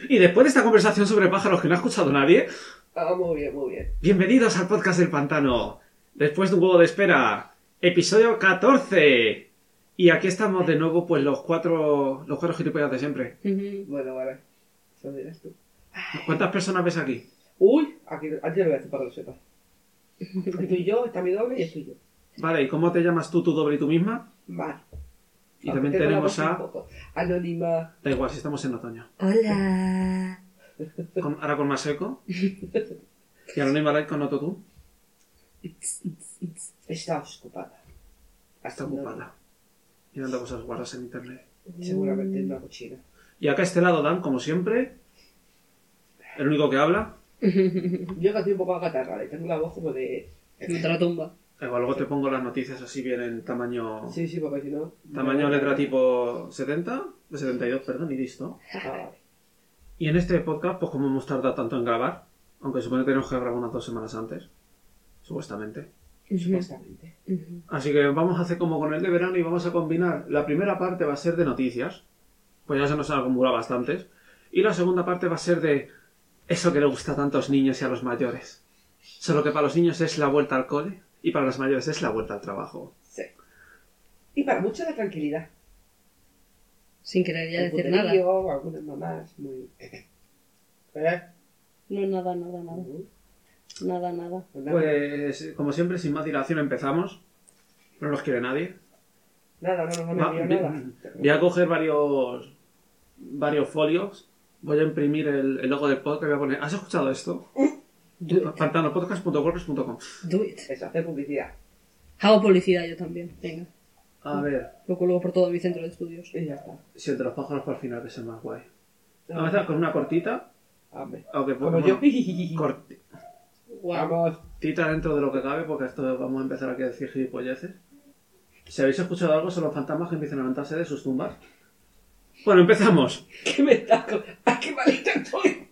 Y después de esta conversación sobre pájaros que no ha escuchado nadie... Muy bien, muy bien. Bienvenidos al podcast del pantano. Después de un huevo de espera, episodio 14. Y aquí estamos de nuevo, pues los cuatro gilipollas de siempre. Bueno, vale. Eso dirás tú. ¿Cuántas personas ves aquí? Uy, aquí lo voy a decir para que lo sepas. Estoy yo, está mi doble y estoy yo. Vale, ¿y cómo te llamas tú, tu doble y tú misma? Vale. Y también tenemos a... Anónima. Da igual, si estamos en otoño. Hola. Ahora con más eco. Y Anónima Light con Otto tú. Está ocupada. Está ocupada. Mirando cosas guarras en internet. Seguramente es una cochina. Y acá a este lado Dan, como siempre. El único que habla. Yo que estoy un poco acatarrada y tengo la voz como de... Ultratumba. Igual luego te pongo las noticias así bien en tamaño... Sí, porque si no... Tamaño letra tipo 70, de 72, perdón, y listo. Vale. Y en este podcast, pues como hemos tardado tanto en grabar, aunque supone que tenemos que grabar unas 2 semanas antes, supuestamente. Supuestamente. Así que vamos a hacer como con el de verano y vamos a combinar. La primera parte va a ser de noticias, pues ya se nos han acumulado bastantes. Y la segunda parte va a ser de eso que le gusta a tantos niños y a los mayores. Solo que para los niños es la vuelta al cole y para los mayores es la vuelta al trabajo. Sí. Y para mucho de tranquilidad. Sin querer ya El decir puterío, nada. o algunas mamás muy... No, nada. Nada. Pues como siempre, sin más dilación empezamos. No nos quiere nadie. Nada, no me envió nada. Voy a coger varios folios. Voy a imprimir el logo del podcast y voy a poner... ¿Has escuchado esto? Pantanopodcast.wordpress.com. Do it. Eso, hacer publicidad. Hago publicidad yo también. Venga. A ver, Lo cuelgo por todo mi centro de estudios. Y ya está. si entre los pájaros para el final que es el más guay. No. Vamos a empezar con una cortita. Hombre. Aunque Como bueno, yo. Guau. Vamos. cortita dentro de lo que cabe, porque esto vamos a empezar aquí a decir gilipolleces. Si habéis escuchado algo, son los fantasmas que empiezan a levantarse de sus tumbas. Bueno, empezamos. ¿Qué me está con... ¡Ah, qué malita estoy!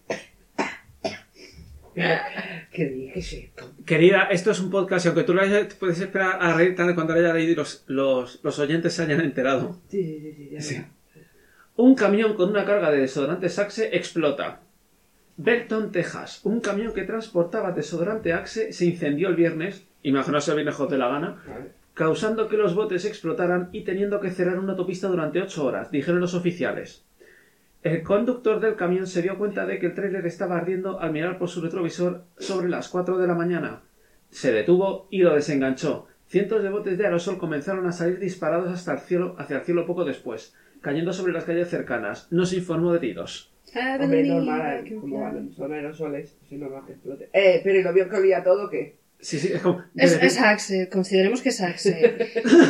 ¿Qué dije? Sí. Querida, esto es un podcast y aunque tú lo puedes esperar a reír tanto cuando haya leído y los oyentes se hayan enterado. Sí, ya. Sí. Un camión con una carga de desodorante Axe explota. Belton, Texas. Un camión que transportaba desodorante Axe se incendió el viernes, imaginaos el viernes de la gana, Vale. causando que los botes explotaran y teniendo que cerrar una autopista durante 8 horas, dijeron los oficiales. El conductor del camión se dio cuenta de que el tráiler estaba ardiendo al mirar por su retrovisor sobre las 4 de la mañana. Se detuvo y lo desenganchó. Cientos de botes de aerosol comenzaron a salir disparados hacia el cielo poco después, cayendo sobre las calles cercanas. No se informó de heridos. Hombre, normal. Como van, son aerosoles. Es normal que explote. Pero ¿y lo vio que olía todo qué? Sí, es como... Es Axe. Consideremos que es Axe.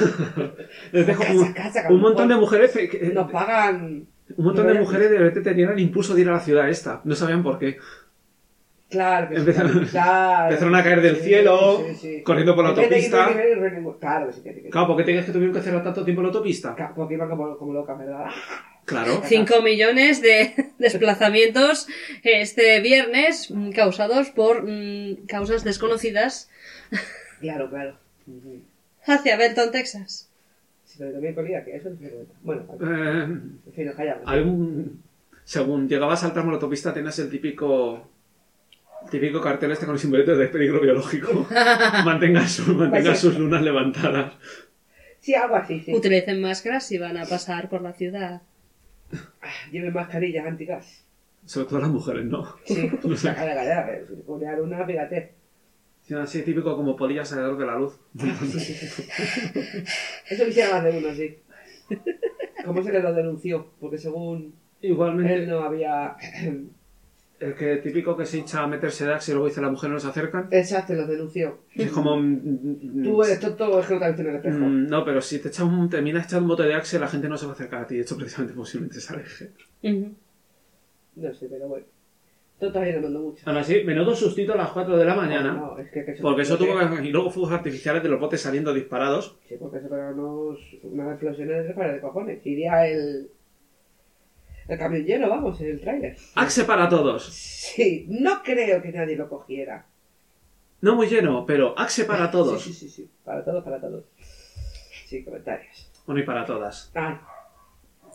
Un montón de mujeres... Nos pagan... Un montón de mujeres de repente tenían el impulso de ir a la ciudad esta. No sabían por qué. Claro que Empezaron claro. a caer del cielo, corriendo por la autopista. Claro, que sí, que Claro, ¿por qué te crees que tuvieron que cerrar tanto tiempo la autopista? porque iban como locas, ¿verdad? Claro. 5 millones de desplazamientos este viernes causados por causas desconocidas Claro. hacia Belton, Texas. Sí, pero también colía que eso es vergüenza. Bueno, en fin, nos callamos. Según llegabas al tramo de la autopista tenías el típico cartel este con el simbolito de peligro biológico. mantenga sus lunas levantadas. Sí, algo así, sí. Utilicen máscaras si van a pasar por la ciudad. Lleven mascarillas antigas. Sobre todo las mujeres, ¿no? Sí, No sé. calla. Si te pones una, fíjate. Sí, así típico como polillas alrededor de la luz. Sí. Eso quisiera más de uno, sí. ¿Cómo se le lo denunció? Porque según Igualmente, él no había... el que típico que se hincha a meterse de Axe y luego dice la mujer no se acercan. Exacto, lo denunció. Es como... Tú eres tonto, es que no te has visto en el espejo. no, pero si terminas echando un bote de Axe, la gente no se va a acercar a ti. De hecho, precisamente posiblemente se aleje. No sé, pero bueno. Tú estás llenando mucho. Aún así, menudo sustito a las 4 de la mañana. No, es que Porque eso tuvo que... Y luego fuegos artificiales de los botes saliendo disparados. Sí, porque eso fueron unas explosiones de tres pares de cojones. Iría el camión lleno, vamos, el tráiler. Axe para todos. Sí, no creo que nadie lo cogiera. No muy lleno, pero Axe para todos. Sí. Para todos. Sí, comentarios. Bueno, y para todas. Ah,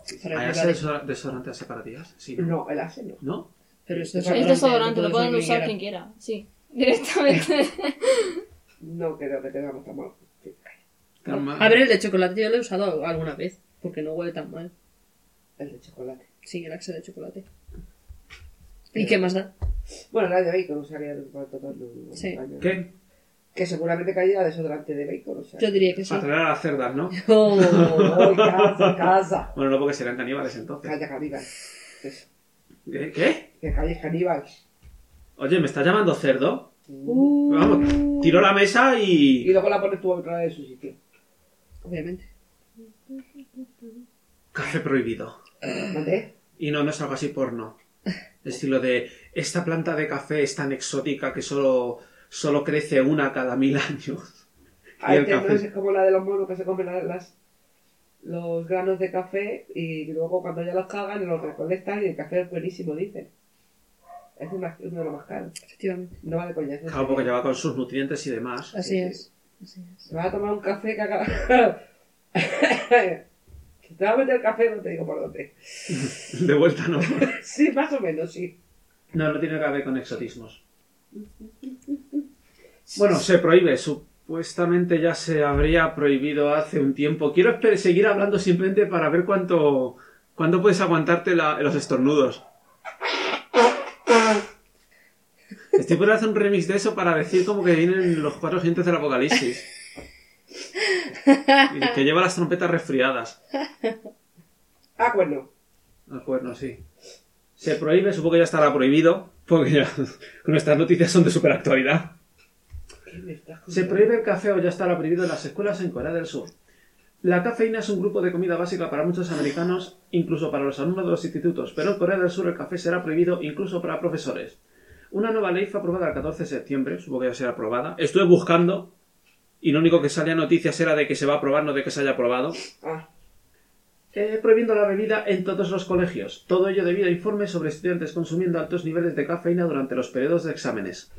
Para ¿Hay que ese vale. desodorante hace para tías? Sí. No, el ase no. ¿No? Pero esto Es Es desodorante, lo puede pueden usar quien quiera. Sí, directamente. No creo que tengamos tan mal. Sí. Tan mal. A ver, el de chocolate yo lo he usado alguna vez, porque no huele tan mal. El de chocolate. Sí, el Axe de chocolate. ¿Y qué más da? Bueno, la de bacon usaría para tocar Sí. ¿Qué? Que seguramente caería desodorante de bacon, o sea. Yo diría que sí. Para traer a las cerdas, ¿no? Oh. Oh, casa, casa. Bueno, no porque serán caníbales entonces. Calla, caníbal. Eso. ¿Qué? Que calles caníbal. Oye, ¿me estás llamando cerdo? Vamos, tiro la mesa Y y... luego la pones tú otra vez en su sitio. Obviamente. Café prohibido. ¿Mande? Y no es algo así porno. Estilo de, esta planta de café es tan exótica que solo crece una cada 1000 años. Y Ahí el te, no café. es como la de los monos que se comen los granos de café y luego cuando ya los cagan los recolectan y el café es buenísimo, dicen. Es uno de los más caros. Efectivamente. No vale coña. es en Claro, serio. porque lleva con sus nutrientes y demás. Así Sí, es. Así es. Se va a tomar un café que haga... Si te va a meter el café no te digo por dónde. De vuelta, ¿no? Sí, más o menos, sí. No, no tiene que ver con exotismos. Bueno, se prohíbe. Supuestamente ya se habría prohibido hace un tiempo. Quiero seguir hablando simplemente para ver cuánto puedes aguantarte los estornudos. Estoy por hacer un remix de eso para decir como que vienen los 4 jinetes del apocalipsis. Y que lleva las trompetas resfriadas. Ah, pues no. Al cuerno, sí. Se prohíbe, supongo que ya estará prohibido, porque ya nuestras noticias son de superactualidad. ¿Qué me estás Se contando? prohíbe el café o ya estará prohibido en las escuelas en Corea del Sur. La cafeína es un grupo de comida básica para muchos americanos, incluso para los alumnos de los institutos, pero en Corea del Sur el café será prohibido incluso para profesores. Una nueva ley fue aprobada el 14 de septiembre, supongo que ya será aprobada. Estuve buscando y lo único que salía en noticias era de que se va a aprobar, no de que se haya aprobado. Ah, Prohibiendo la bebida en todos los colegios. Todo ello debido a informes sobre estudiantes consumiendo altos niveles de cafeína durante los periodos de exámenes.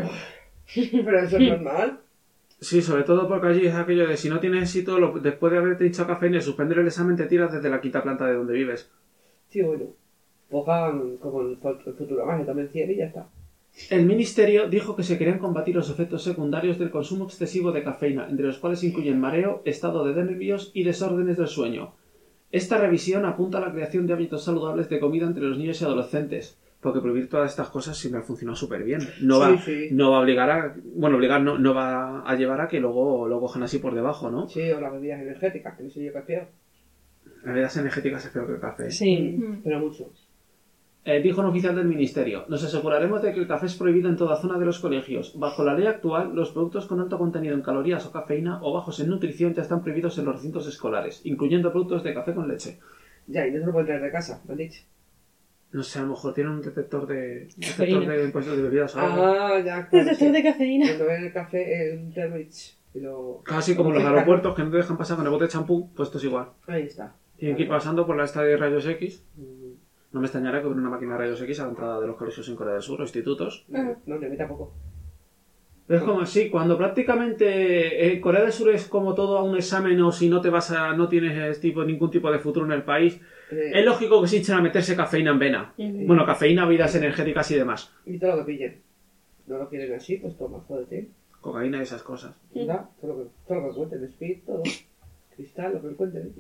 pero eso es normal. Sí, sobre todo porque allí es aquello de si no tienes éxito, después de haberte dicho cafeína y suspender el examen, te tiras desde la quinta planta de donde vives. Sí, bueno. Pues hagan como el futuro más, también 100 y ya está. El ministerio dijo que se querían combatir los efectos secundarios del consumo excesivo de cafeína, entre los cuales incluyen mareo, estado de nervios y desórdenes del sueño. Esta revisión apunta a la creación de hábitos saludables de comida entre los niños y adolescentes, porque prohibir todas estas cosas siempre ha funcionado súper bien. No va, Sí. no va a obligar a... Bueno, obligar no va a llevar a que luego lo cojan así por debajo, ¿no? Sí, o las bebidas energéticas, que no sé yo qué es peor. Las bebidas energéticas es peor que el café. Sí. Pero mucho. Dijo un oficial del ministerio, nos aseguraremos de que el café es prohibido en toda zona de los colegios. Bajo la ley actual, los productos con alto contenido en calorías o cafeína o bajos en nutrición ya están prohibidos en los recintos escolares, incluyendo productos de café con leche. Ya, y no se lo pueden traer de casa, me han dicho. No sé, a lo mejor tienen un detector de Cafeína. impuestos de bebidas o algo. Ah, ya, claro. Detector sí. de cafeína. Cuando ven el café, un Thermomix. Y lo... Casi como los aeropuertos que no te dejan pasar con el bote de champú, pues esto es igual. Ahí está. Tienen que ir pasando por la esta de rayos X. Mm, No me extrañará que hubiera una máquina de rayos X a la entrada de los colegios en Corea del Sur o institutos. No, no, a mí tampoco. Es como así, cuando prácticamente Corea del Sur es como todo a un examen o si no te vas a, no tienes ningún tipo de futuro en el país, es lógico que se hinchen a meterse cafeína en vena. Bueno, cafeína, bebidas energéticas y demás. Y todo lo que pillen. No lo quieren así, pues toma, jódete. Cocaína y esas cosas. Da, todo lo que encuentren, speed, todo. Cristal, lo que encuentren.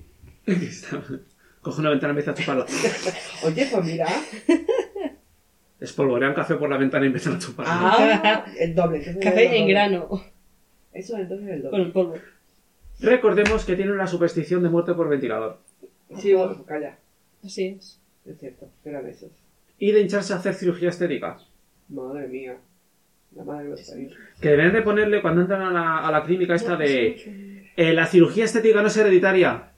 Coge una ventana y empieza a chuparlo. Oye, pues mira. Espolvorean café por la ventana y empiezan a chuparlo. Ah, el doble. entonces Café es el en doble. grano. Eso entonces es el Con doble. el polvo. Recordemos que tienen una superstición de muerte por ventilador. Sí, bueno, pues calla. Así es. Es cierto, eran esos. Y de hincharse a hacer cirugía estética. Madre mía. La madre de los países. Que deben de ponerle cuando entran a la clínica esta de... la cirugía estética no es hereditaria.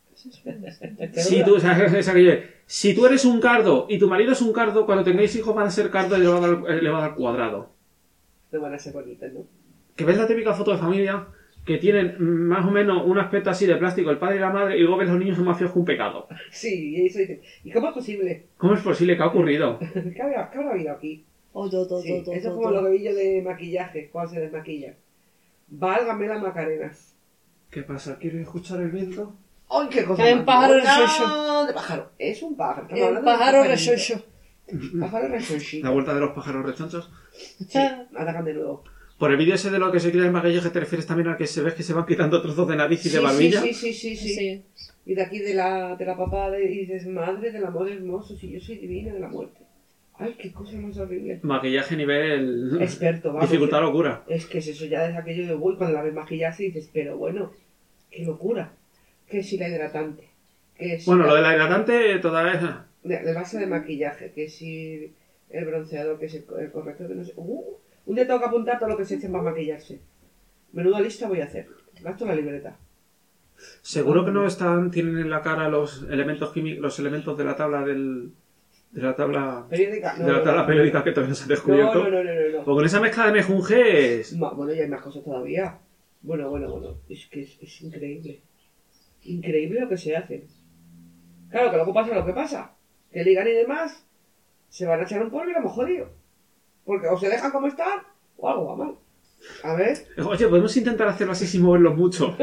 Si tú, o sea, es aquello de, si tú eres un cardo y tu marido es un cardo, cuando tengáis hijos van a ser cardo y le va a dar cuadrado. No van a ser bonitas, ¿no? Que ves la típica foto de familia que tienen más o menos un aspecto así de plástico, el padre y la madre, y luego ves los niños son más feos que un pecado. Sí, y eso dice. ¿Y cómo es posible? ¿Cómo es posible? ¿Qué ha ocurrido? ¿Qué habrá habido aquí? Sí, eso es como todo. lo que vi yo de maquillaje, cuando se desmaquilla. Válgame la Macarena. ¿Qué pasa? ¿Quieres escuchar el viento? ¡Ay, qué cosa! Que hay un más pájaro mona resuello. de pájaro. Es un pájaro. Estamos El hablando de un pájaro pajarito. resuello. Pájaro resuello. La vuelta de los pájaros rechonchos. Sí, atacan de nuevo. Por el vídeo ese de lo que se crea el maquillaje, ¿te refieres también al que se ve que se van quitando trozos de nariz y de barbilla? Sí. Sí. Y de aquí de la papada y dices, madre del amor hermoso, si yo soy divina de la muerte. Ay, qué cosa más horrible. Maquillaje nivel... Experto, vamos. Dificultad locura. Es que es eso ya es aquello de, uy, cuando la ves maquillarse dices, pero bueno, qué locura. Que si la hidratante. Que si Bueno, lo de la hidratante todavía... de base de maquillaje, que si el bronceador, que es el corrector, que no sé. Un día tengo que apuntar todo lo que se hace para maquillarse. Menuda lista voy a hacer. Gasto la libreta. Seguro que no tienen en la cara los elementos químicos, los elementos de la tabla de la tabla Periódica. de la tabla periódica que todavía no se ha descubierto. No. Porque con esa mezcla de mejunjes... Bueno, y hay más cosas todavía. Bueno. Es que es increíble. Increíble lo que se hace. Claro, que luego pasa lo que pasa. Que ligan y demás, se van a echar un polvo y lo hemos jodido. Porque o se dejan como están, o algo va mal. A ver. Oye, podemos intentar hacerlo así sin moverlo mucho.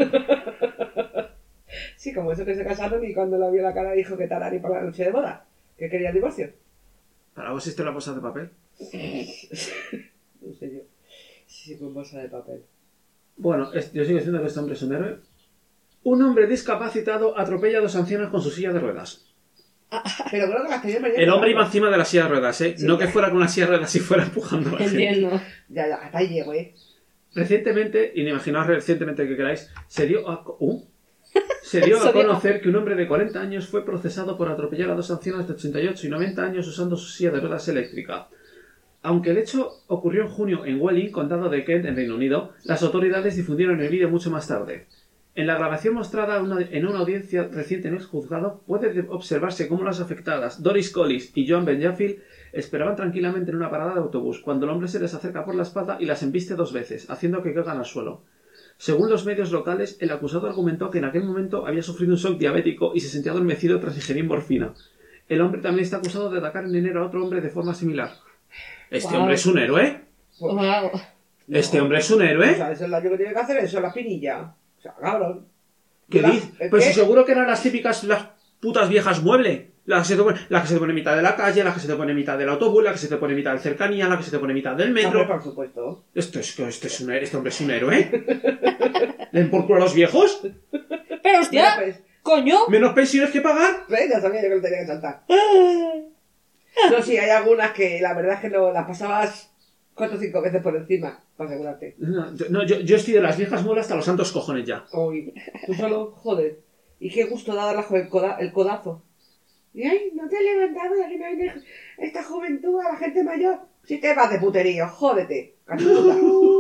Sí, como eso que se casaron y cuando la vio la cara dijo que tal para la noche de boda. Que quería el divorcio. ¿Para vos existe la bolsa de papel? No sé yo. Sí, con bolsa de papel. Bueno, yo sigo diciendo que este hombre es un héroe. Un hombre discapacitado atropella a dos ancianas con su silla de ruedas. Pero creo que las tenía mañana. El hombre iba encima de la silla de ruedas, ¿eh? Sí. No que fuera con una silla de ruedas y fuera empujando a la gente. Entiendo. Ya, hasta ahí llego, Recientemente, y imaginaos recientemente que queráis, se dio a conocer que un hombre de 40 años fue procesado por atropellar a dos ancianas de 88 y 90 años usando su silla de ruedas eléctrica. Aunque el hecho ocurrió en junio en Welling, condado de Kent, en Reino Unido, las autoridades difundieron el vídeo mucho más tarde. En la grabación mostrada en una audiencia reciente en el juzgado, puede observarse cómo las afectadas, Doris Collis y Joan Benjafield, esperaban tranquilamente en una parada de autobús, cuando el hombre se les acerca por la espalda y las embiste 2 veces, haciendo que caigan al suelo. Según los medios locales, el acusado argumentó que en aquel momento había sufrido un shock diabético y se sentía adormecido tras ingerir morfina. El hombre también está acusado de atacar en enero a otro hombre de forma similar. ¿Este hombre es un héroe? Wow. ¿Este hombre es un héroe? O sea, eso es lo que tiene que hacer, eso es la pinilla. O sea, cabrón. ¿Qué dices? ¿Qué? Pues si seguro que eran las típicas, las putas viejas mueble. La que se te pone en mitad de la calle, la que se te pone en mitad del autobús, la que se te pone en mitad del cercanía, la que se te pone en mitad del metro. Por supuesto. Este hombre es un héroe. ¿Le den por culo a los viejos? Pero hostia, Mira, pues, coño. ¿Menos pensiones que pagar? ¿ves? Ya sabía yo que lo tenía que saltar. No, sí, hay algunas que la verdad es que no las pasabas 4 o 5 veces por encima, para asegurarte. No, yo estoy de las viejas muelas hasta los santos cojones ya. Uy, tú solo, joder. Y qué gusto da darle el codazo. Y ay, no te has levantado, ya que no hay esta juventud a la gente mayor. Si te vas de puterío, jódete. Cachuta.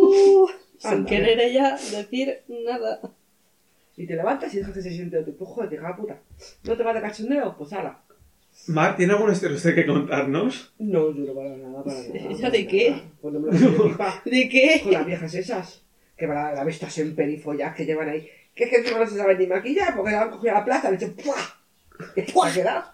Sin Anda, querer ella decir nada. Y te levantas y dejas que se siente otro. Tú, joder, hija puta. ¿No te vas de cachondeo? Pues ala. Mar, ¿tiene alguna historia usted que contarnos? No, yo no para nada, para nada. ¿Ella de qué? Pues no me lo quiero pipa. ¿De qué? Con las viejas esas. Que van la vistas en perifollas que llevan ahí. Que es que encima no se saben ni maquillar porque la han cogido a la plaza, le han hecho ¡puah! ¿Puah? ¿Queda?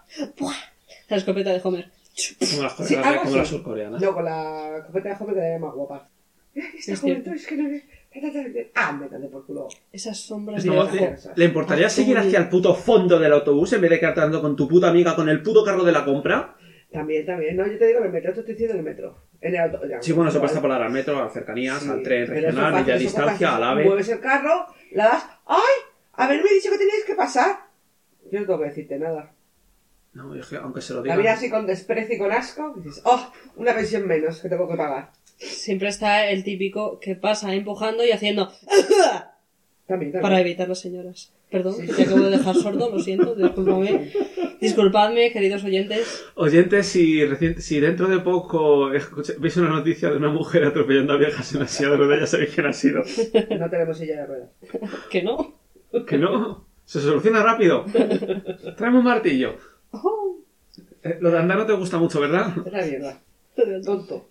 La escopeta de Homer. Como las, Sí, algo como las así. surcoreanas. No, con la copeta de joven que era más guapa. Esta Es juventud es que no es... métate por culo. Esas sombras de No, abajo. ¿Le importaría seguir hacia el puto fondo del autobús en vez de quedarte andando con tu puta amiga con el puto carro de la compra? También. No, yo te digo en el metro, te estoy diciendo en el metro. En el auto. Ya, Sí, bueno, se igual. puede extrapolar al metro, a las cercanías, Sí, al tren pero eso regional, es fácil, media eso es distancia, fácil. al AVE. Mueves el carro, la das... ¡Ay! Haberme dicho que teníais que pasar. Yo no tengo que decirte nada. No, es que aunque se lo La digan... mira así con desprecio y con asco. Y dices, ¡oh! Una pensión menos que tengo que pagar. Siempre está el típico que pasa empujando y haciendo También. para evitar las señoras. Perdón, Sí. te acabo de dejar sordo, lo siento, discúlpame. Disculpadme, queridos oyentes. Oyentes, si dentro de poco veis una noticia de una mujer atropellando a viejas en la silla de ruedas, ya sabéis quién ha sido. No tenemos silla de ruedas. Que no. Que no, se soluciona rápido. Tráeme un martillo. Oh, Lo de andar no te gusta mucho, ¿verdad? Es la mierda. Tonto.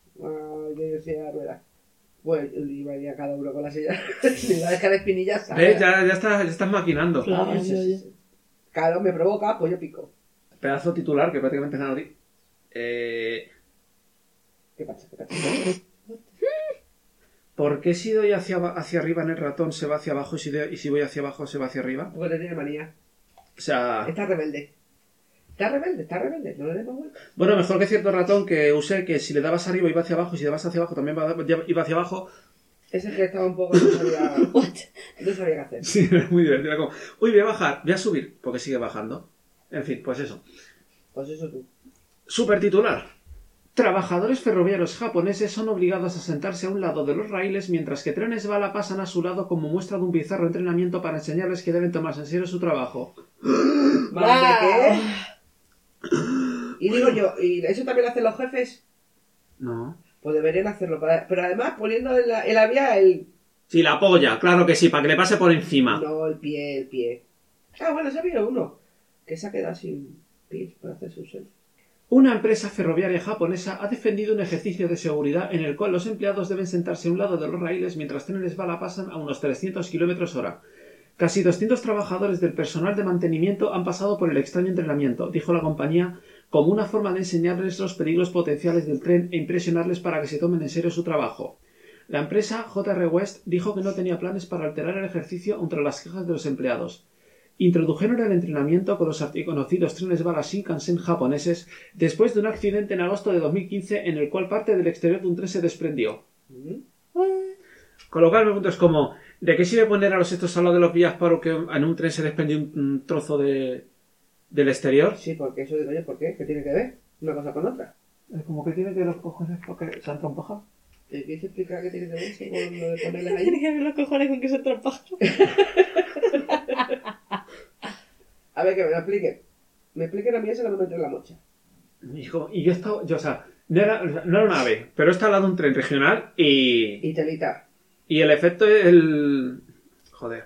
Yo silla de ruedas. Bueno, iba a cada uno con la silla. Si la deja de espinillas, ¿Ves? Ya estás maquinando. Claro. Ah, sí. Claro, me provoca, pues yo pico. Pedazo titular que prácticamente nada di. ¿Qué pasa? ¿Por qué si doy hacia arriba en el ratón se va hacia abajo y si voy hacia abajo se va hacia arriba? Porque te tiene manía. O sea... Está rebelde. Está rebelde. No le demos vuelta. Bueno, mejor que cierto ratón que usé que si le dabas arriba iba hacia abajo y si le dabas hacia abajo también iba hacia abajo. Ese que estaba un poco... No sabía qué hacer. Sí, era muy divertido. Era como, uy, voy a bajar, voy a subir, porque sigue bajando. En fin, pues eso. Pues eso tú. Super titular. Trabajadores ferroviarios japoneses son obligados a sentarse a un lado de los raíles mientras que trenes bala pasan a su lado como muestra de un bizarro entrenamiento para enseñarles que deben tomarse en serio su trabajo. ¿Qué? Y digo yo, ¿y eso también lo hacen los jefes? No. Pues deberían hacerlo. Pero además poniendo en la vía el... Sí, la polla, claro que sí, para que le pase por encima. No, el pie. Ah, bueno, se ha habido uno que se ha quedado sin pies para hacer su selfie. Una empresa ferroviaria japonesa ha defendido un ejercicio de seguridad en el cual los empleados deben sentarse a un lado de los raíles mientras trenes bala pasan a unos 300 km/h. Casi 200 trabajadores del personal de mantenimiento han pasado por el extraño entrenamiento, dijo la compañía, como una forma de enseñarles los peligros potenciales del tren e impresionarles para que se tomen en serio su trabajo. La empresa J.R. West dijo que no tenía planes para alterar el ejercicio entre las quejas de los empleados. Introdujeron el entrenamiento con los archiconocidos trenes bala Shinkansen japoneses después de un accidente en agosto de 2015 en el cual parte del exterior de un tren se desprendió. Con lo cual me pregunto es como, ¿de qué sirve poner a los estos al lado de los vías para que en un tren se desprendió un trozo del exterior? Sí, porque eso digo yo, ¿por qué? ¿Qué tiene que ver una cosa con otra? Es como que tiene que los cojones porque se han trompajado. ¿Te quieres explicar qué tiene que ver eso con lo de ponerles Tiene ahí? que ver los cojones con que se trabaja. A ver, que me lo expliquen. Me expliquen a mí eso que no me entre en la mocha. Y yo estaba, o sea, no era una ave, pero está al lado de un tren regional Y telita. y el efecto es el... Joder.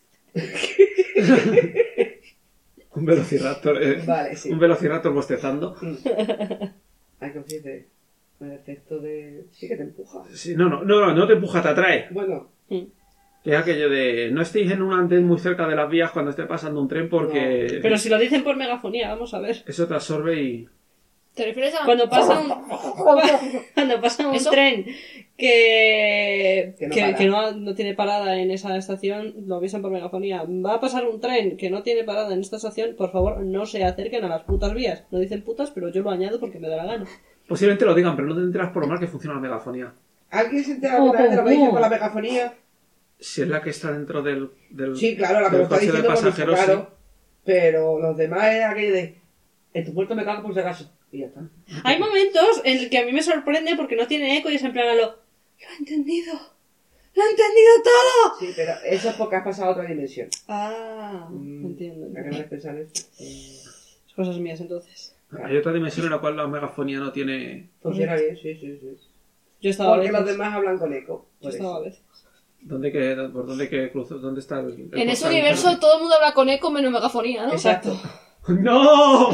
Un velociraptor. Vale, sí. Un velociraptor bostezando. Hay que decirte. El efecto de... Sí que te empuja. Sí, no te empuja, te atrae. Bueno, Que es aquello de no estéis en un andén muy cerca de las vías cuando esté pasando un tren porque Pero si lo dicen por megafonía, vamos a ver. eso te absorbe y... ¿Te refieres a...? Cuando pasa un ¿Eso? tren que Que no para. no tiene parada en esa estación, lo avisan por megafonía. Va a pasar un tren que no tiene parada en esta estación, por favor, no se acerquen a las putas vías. No dicen putas, pero yo lo añado porque me da la gana. Posiblemente lo digan, pero no te enteras por lo mal que funciona la megafonía. ¿alguien se entera alguna vez de lo que dicen por la megafonía? Si es la que está dentro del Sí, claro, la que del lo está coche de diciendo por pasajeros, claro. sí. Pero los demás es aquello de... En tu puerto me cago por si acaso. Y ya está. Hay momentos en el que a mí me sorprende porque no tiene eco y es en plan lo he entendido. ¡Lo he entendido todo! Sí, pero eso es porque has pasado a otra dimensión. Ah, entiendo. ¿A qué no les pensar eso? Cosas mías entonces. Hay otra dimensión en la cual la megafonía no tiene... Funciona bien, sí. Yo estaba a Porque veces. los demás hablan con eco. Yo Por estaba a eso. veces. ¿Por dónde que cruzo? ¿Dónde está el En ese portal? universo todo el mundo habla con eco menos megafonía, ¿no? Exacto. ¡No!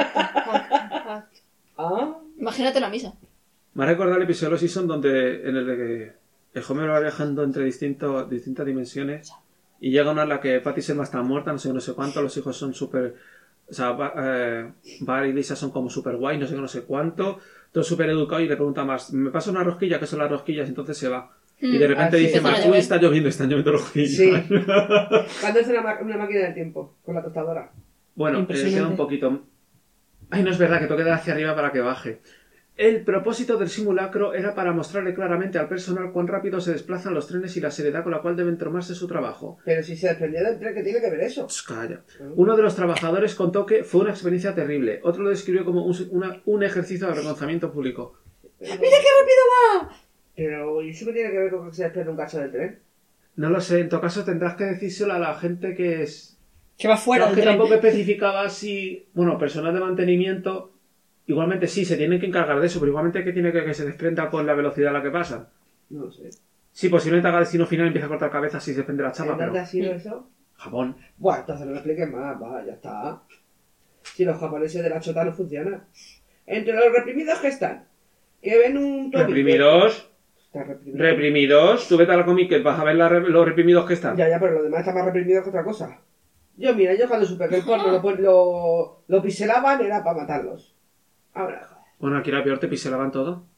Ah, Imagínate la misa. Me ha recordado el episodio de los Simpsons donde en el de que el Homer va viajando entre distintas dimensiones y llega una en la que Patty Selma está muerta, no sé cuánto, los hijos son súper... O sea, Bart y Lisa son como súper guay, no sé cuánto, todo súper educado y le pregunta más, ¿me pasa una rosquilla? ¿Qué son las rosquillas? Y entonces se va. Y de repente sí. dice Empiezan a más, llover. uy, están lloviendo rosquillas. sí. Cuando es una máquina del tiempo, con la tostadora. Bueno, Impresionante. queda un poquito... Ay, no es verdad, que toque dar hacia arriba para que baje. El propósito del simulacro era para mostrarle claramente al personal cuán rápido se desplazan los trenes y la seriedad con la cual deben tomarse su trabajo. Pero si se desprendió del tren, ¿qué tiene que ver eso? Calla. Uno de los trabajadores contó que fue una experiencia terrible. Otro lo describió como un ejercicio de reconocimiento público. Pero, ¡Mira qué rápido va! pero, ¿y eso qué tiene que ver con que se desprende un cacho del tren? No lo sé, en todo caso tendrás que decírselo a la gente que es... Que va fuera No, es del que tren. tampoco especificaba si... Bueno, personal de mantenimiento... Igualmente sí, se tienen que encargar de eso, pero igualmente que tiene que se desprenda con la velocidad a la que pasa. No lo sé. Sí, posiblemente haga destino final y empieza a cortar cabezas y se desprende la chapa, ¿En dónde pero... ha sido eso? Japón. Bueno, entonces no lo expliques más, va, ya está. Si los japoneses de la chota no funcionan. Entre los reprimidos que están, que ven un tobillo... Reprimidos. Está reprimido. Reprimidos. Tú vete a la Comic que vas a ver los reprimidos que están. Ya, pero los demás están más reprimidos que otra cosa. Yo cuando supe que el porno lo piselaban era para matarlos. Ahora, joder. Bueno, aquí era peor, te piselaban todo.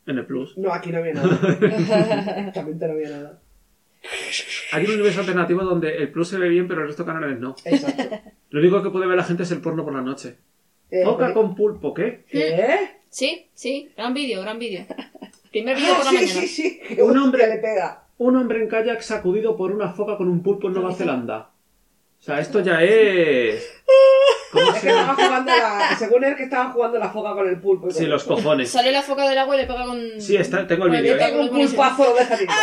En el Plus. No, aquí no había nada. Exactamente no había nada. Hay un universo alternativo donde el Plus se ve bien, pero el resto de canales no. Exacto. Lo único que puede ver la gente es el porno por la noche. Foca con pulpo, ¿qué? ¿Qué? Sí, gran vídeo. Primer vídeo por la sí, mañana. sí. Un hombre- le pega. Un hombre en kayak sacudido por una foca con un pulpo en Nueva Zelanda. O sea, esto ya es... ¿Cómo Es se que estaba llama? jugando según él que estaba jugando la foca con el pulpo. Y Sí, con los cojones. Sale la foca del agua y le pega con... Sí, tengo el Pues vídeo, yo ¿eh? Tengo un pulpazo, lo deja tirado.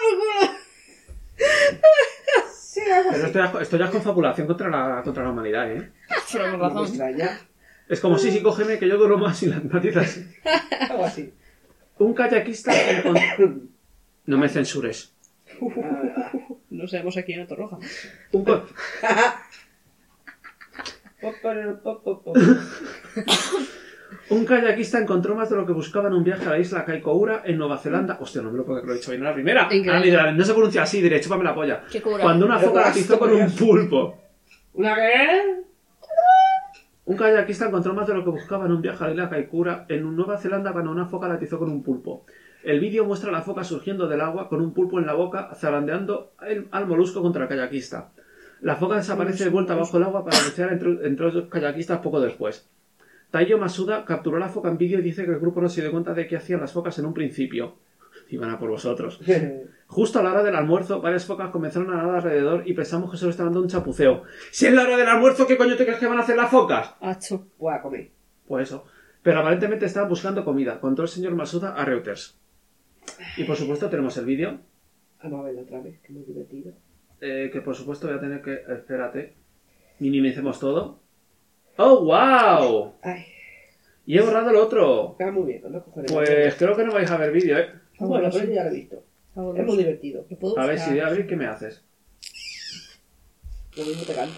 Sí, algo Pero así. esto ya es confabulación contra la humanidad, ¿eh? Pero con No me razón. extraña. Es como, sí, cógeme, que yo duro más y las noticias. Algo así. Un kayakista... No me censures. No seamos aquí en Torroja. Un, co- un kayakista encontró más de lo que buscaba en un viaje a la isla Kaikoura en Nueva Zelanda. Hostia, no me lo puedo creer, lo he dicho bien en la primera. Increíble. No se pronuncia así, diré, chúpame la polla. Qué cura. Cuando una Pero foca la gasto, atizó con un Dios. pulpo. ¿Una qué? Un kayakista encontró más de lo que buscaba en un viaje a la isla Kaikoura en Nueva Zelanda cuando una foca la atizó con un pulpo. El vídeo muestra a la foca surgiendo del agua con un pulpo en la boca, zarandeando al molusco contra el kayakista. La foca desaparece de vuelta bajo el agua para anunciar entre los kayakistas poco después. Taiyo Masuda capturó la foca en vídeo y dice que el grupo no se dio cuenta de qué hacían las focas en un principio. Iban a por vosotros. Justo a la hora del almuerzo, varias focas comenzaron a nadar alrededor y pensamos que solo estaban dando un chapuceo. Si es la hora del almuerzo, ¿qué coño te crees que van a hacer las focas? Hacho. Voy a comer. Pues eso. Pero aparentemente estaban buscando comida. Contó el señor Masuda a Reuters. Y por supuesto tenemos el vídeo. Vamos a verlo otra vez, que es muy divertido. Que por supuesto voy a tener que... Espérate. Minimicemos todo. ¡Oh, wow! Ay, Y he borrado el otro. está muy bien, ¿no? Cojones. Pues creo que no vais a ver vídeo, ¿eh? Bueno, pero eso ya lo he visto. Es muy divertido. ¿Lo puedo A ver, si buscar? voy a abrir, ¿qué me haces? Lo mismo te canta.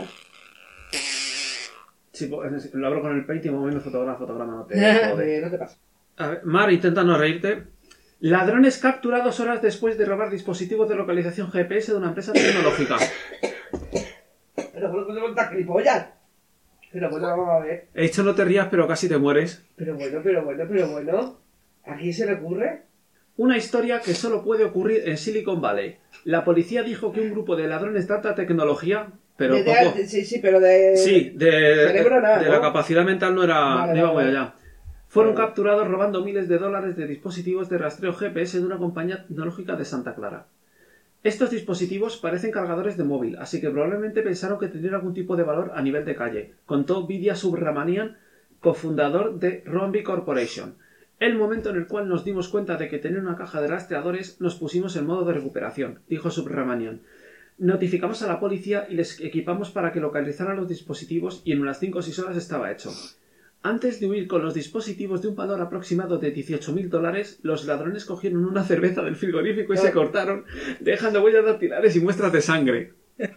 Si lo abro con el Paint y moviendo fotograma, no te jode. No te pasa. A ver, Mar, intenta no reírte. Ladrones capturados horas después de robar dispositivos de localización GPS de una empresa tecnológica. Pero bueno, podemos estar gilipollas. Pero bueno, vamos a ver. He dicho no te rías, pero casi te mueres. Pero bueno. ¿A quién se le ocurre? Una historia que solo puede ocurrir en Silicon Valley. La policía dijo que un grupo de ladrones de alta tecnología, pero poco... Sí, pero de... Sí, cerebro nada, de ¿no? la capacidad mental no Vale, iba muy vale. allá. Fueron Vale. capturados robando miles de dólares de dispositivos de rastreo GPS de una compañía tecnológica de Santa Clara. Estos dispositivos parecen cargadores de móvil, así que probablemente pensaron que tendrían algún tipo de valor a nivel de calle, contó Vidya Subramanian, cofundador de Rombi Corporation. El momento en el cual nos dimos cuenta de que tenían una caja de rastreadores, nos pusimos en modo de recuperación, dijo Subramanian. Notificamos a la policía y les equipamos para que localizaran los dispositivos y en unas 5 o 6 horas estaba hecho. Antes de huir con los dispositivos de un valor aproximado de $18,000, los ladrones cogieron una cerveza del frigorífico y se cortaron, dejando huellas dactilares y muestras de sangre.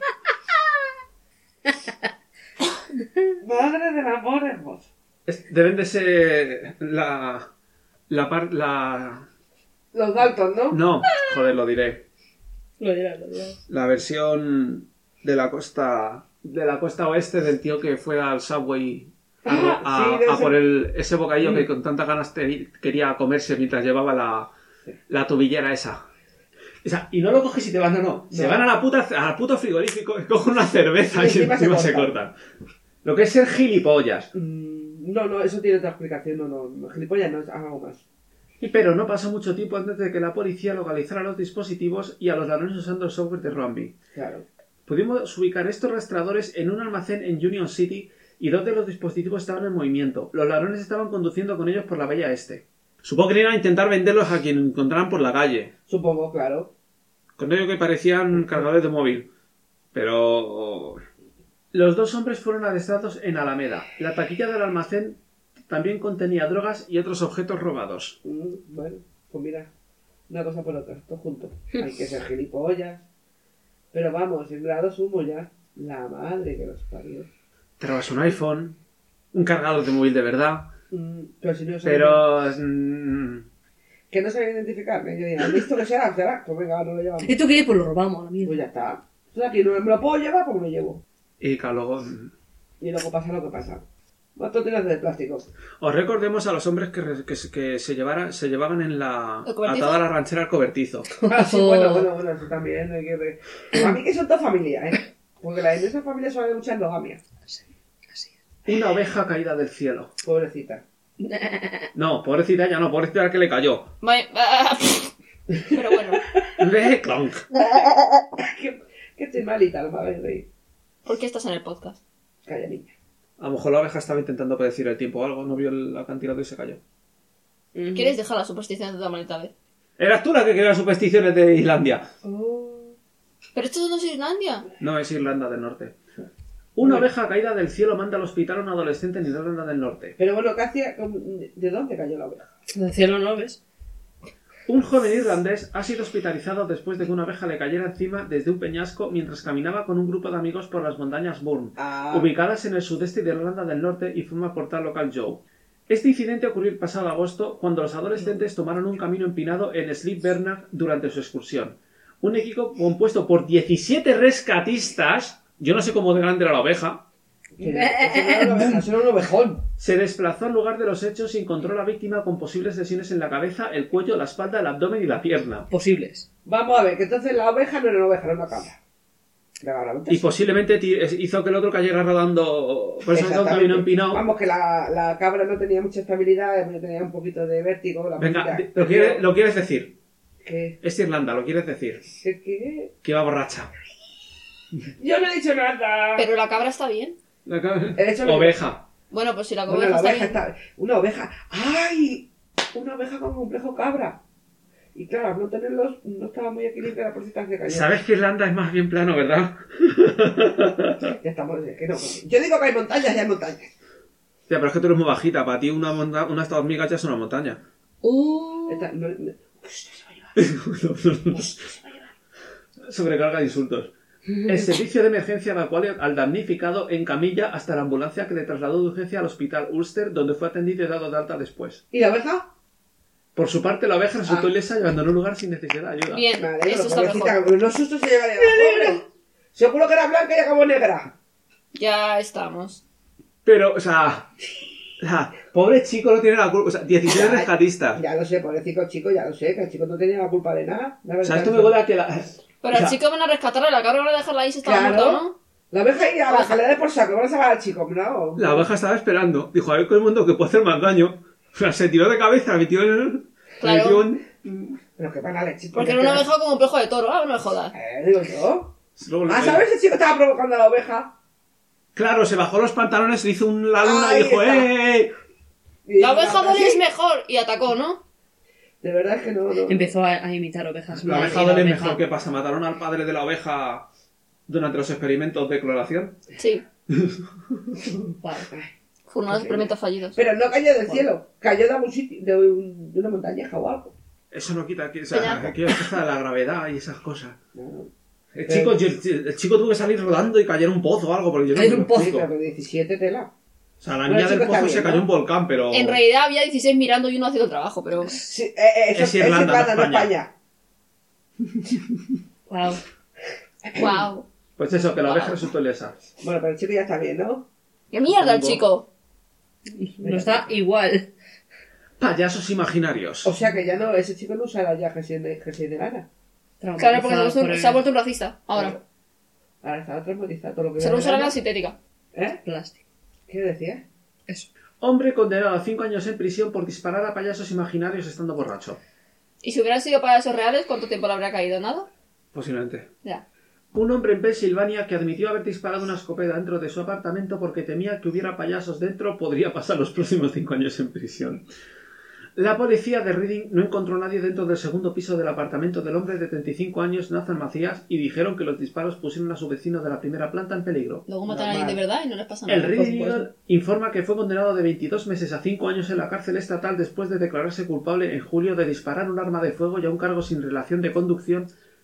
Madre del amor hermoso. Deben de ser la Los Dalton, ¿no? No, joder, lo diré. Lo dirás. La versión de la costa oeste del tío que fue al Subway Sí, debe a por ser. ese bocadillo que con tantas ganas quería comerse mientras llevaba la tobillera esa. O sea, y no lo coges y te van, no. Se van al puto frigorífico, cogen una cerveza Y y encima encima se se cortan. Lo que es ser gilipollas. No, eso tiene otra explicación. No, gilipollas no, es algo más. Pero no pasó mucho tiempo antes de que la policía localizara los dispositivos y a los ladrones usando el software de Rombi. Claro. Pudimos ubicar estos rastreadores en un almacén en Union City y 2 de los dispositivos estaban en movimiento. Los ladrones estaban conduciendo con ellos por la bahía este. Supongo que iban a intentar venderlos a quien encontraran por la calle. Supongo, claro. Con ello que parecían cargadores de móvil. Pero... Los 2 hombres fueron arrestados en Alameda. La taquilla del almacén también contenía drogas y otros objetos robados. Bueno, pues mira, una cosa por otra, todo junto. Hay que ser gilipollas. Pero vamos, en grado sumo ya. La madre que los parió. Te robas un iPhone, un cargador de móvil de verdad, Pero si no pero... que no saben identificarme. Yo diría, ¿han visto que será? Pues venga, no lo llevamos. ¿Y tú qué? Pues lo robamos a la mierda. Pues ya está. Entonces aquí no me lo puedo llevar, pues me lo llevo. Y claro, luego... Y luego pasa lo que pasa. Botones de plástico. Os recordemos a los hombres que se llevaban en la ¿El cobertizo? atada a la ranchera al cobertizo. Ah, sí, bueno, eso también hay que ver. A mí que son toda familia, ¿eh? Porque en esa familia suele mucha endogamia. Así es. Una oveja caída del cielo. Pobrecita. No, pobrecita ya no, pobrecita la que le cayó. Pero bueno, Clonk. que estoy malita, no me habéis reír. ¿por qué estás en el podcast? Calla, niña. A lo mejor la oveja estaba intentando predecir el tiempo o algo, no vio el acantilado y se cayó. ¿Quieres dejar las supersticiones de tu maldita vez? Eras tú la que quería las supersticiones de Islandia. Pero esto no es Islandia. No, es Irlanda del Norte. Una oveja caída del cielo manda al hospital a un adolescente en Irlanda del Norte. Pero bueno, ¿qué hacía? ¿De dónde cayó la oveja? Del cielo no ves. Un joven irlandés ha sido hospitalizado después de que una oveja le cayera encima desde un peñasco mientras caminaba con un grupo de amigos por las montañas Burn, ubicadas en el sudeste de Irlanda del Norte y forma portal local Joe. Este incidente ocurrió el pasado agosto cuando los adolescentes tomaron un camino empinado en Sleep Bernard durante su excursión. Un equipo compuesto por 17 rescatistas, yo no sé cómo de grande era la oveja, Eso era un ovejón. se desplazó al lugar de los hechos y encontró a la víctima con posibles lesiones en la cabeza, el cuello, la espalda, el abdomen y la pierna. Posibles. Vamos a ver, que entonces la oveja no era una oveja, era una cabra. Y posiblemente hizo que el otro cayera rodando por eso hizo un camino empinado. Vamos, que la cabra no tenía mucha estabilidad, tenía un poquito de vértigo. Venga, ¿lo quieres decir? ¿Qué? Es Irlanda, ¿lo quieres decir? ¿Qué? Que iba borracha. Yo no he dicho nada. Pero la cabra está bien. Oveja. Bueno, pues si la Bueno, oveja la está oveja bien. está... Una oveja. ¡Ay! Una oveja con complejo cabra. Y claro, al no tenerlos, no estaba muy equilibrada por si se cayó. Sabes que Irlanda es más bien plano, ¿verdad? Ya estamos, es que no. Yo digo que hay montañas y hay montañas. Ya, pero es que tú eres muy bajita. Para ti una hormigas ya es una montaña. Esta, no. Sobrecarga de insultos. El servicio de emergencia evacuó al damnificado en camilla hasta la ambulancia que le trasladó de urgencia al hospital Ulster, donde fue atendido y dado de alta después. ¿Y la oveja? Por su parte, la oveja resultó ilesa y abandonó el lugar sin necesidad de ayuda. Bien, Vale, eso está pobrecita, mejor. con unos sustos se llevaría la pobre. Seguro que era blanca y acabó negra. Ya estamos. Pero, o sea, pobre chico no tiene la culpa. O sea, 16 Ya, rescatistas. Ya lo sé, pobrecito chico, ya lo sé, que el chico no tenía la culpa de nada. O sea, esto me huele a que la... Pero al chico van a rescatarla, la cabra van a dejarla ahí si estaba Claro. muerta, ¿no? La oveja y a la jalea de por saco, van a salvar al chico, ¿no? La oveja estaba esperando. Dijo, a ver con el mundo que puede hacer más daño. O sea, se tiró de cabeza, metió en... Claro. Pero que van a leche. Porque era una oveja como un pejo de toro, no me jodas. Digo yo. Luego Ah, ¿sabes? El chico estaba provocando a la oveja. Claro, se bajó los pantalones, le hizo la luna Ahí y dijo, está. ¡eh! Y La oveja así. Dolly es mejor. Y atacó, ¿no? De verdad es que no. Empezó a imitar ovejas. La oveja Dolly es mejor. ¿Qué pasa? ¿Mataron al padre de la oveja durante los experimentos de clonación? Sí. Wow. Fue uno de los experimentos fallidos. Pero no cayó del cielo, cayó de algún sitio, de una montaña o algo. Eso no quita que, o sea, Peñazo. que está la gravedad y esas cosas. No. El chico tuvo que salir rodando y caer en un pozo o algo, porque yo no Caer me en lo un pozo. Sí, explico. pero 17 tela. O sea, la Bueno, niña el del chico está pozo se bien, cayó ¿no? en un volcán, pero... En realidad había 16 mirando y uno haciendo el trabajo, pero... Sí, Es Irlanda, no no España. Wow. ¡Wow! Pues eso, que la Wow. oveja resultó ilesa. Bueno, pero el chico ya está bien, ¿no? ¡Qué mierda el chico! No está igual. Payasos imaginarios. O sea que ya no, ese chico no usará ya jersey de lana. Claro, porque se ha vuelto un racista. Ahora. Ahora está traumatizado todo lo que Se lo usa la sintética. ¿Eh? Plástico. ¿Qué decías? Eso. Hombre condenado a 5 años en prisión por disparar a payasos imaginarios estando borracho. ¿Y si hubieran sido payasos reales, cuánto tiempo le habría caído? ¿Nada? Posiblemente. Ya. Un hombre en Pensilvania que admitió haber disparado una escopeta dentro de su apartamento porque temía que hubiera payasos dentro podría pasar los próximos 5 años en prisión. La policía de Reading no encontró a nadie dentro del segundo piso del apartamento del hombre de 35 años, Nathan Macías, y dijeron que los disparos pusieron a su vecino de la primera planta en peligro. Luego matan a alguien de verdad y no les pasa El nada. Reading Eagle informa que fue condenado de 22 meses a 5 años en la cárcel estatal después de declararse culpable en julio de disparar un arma de fuego y a un cargo sin relación de conducción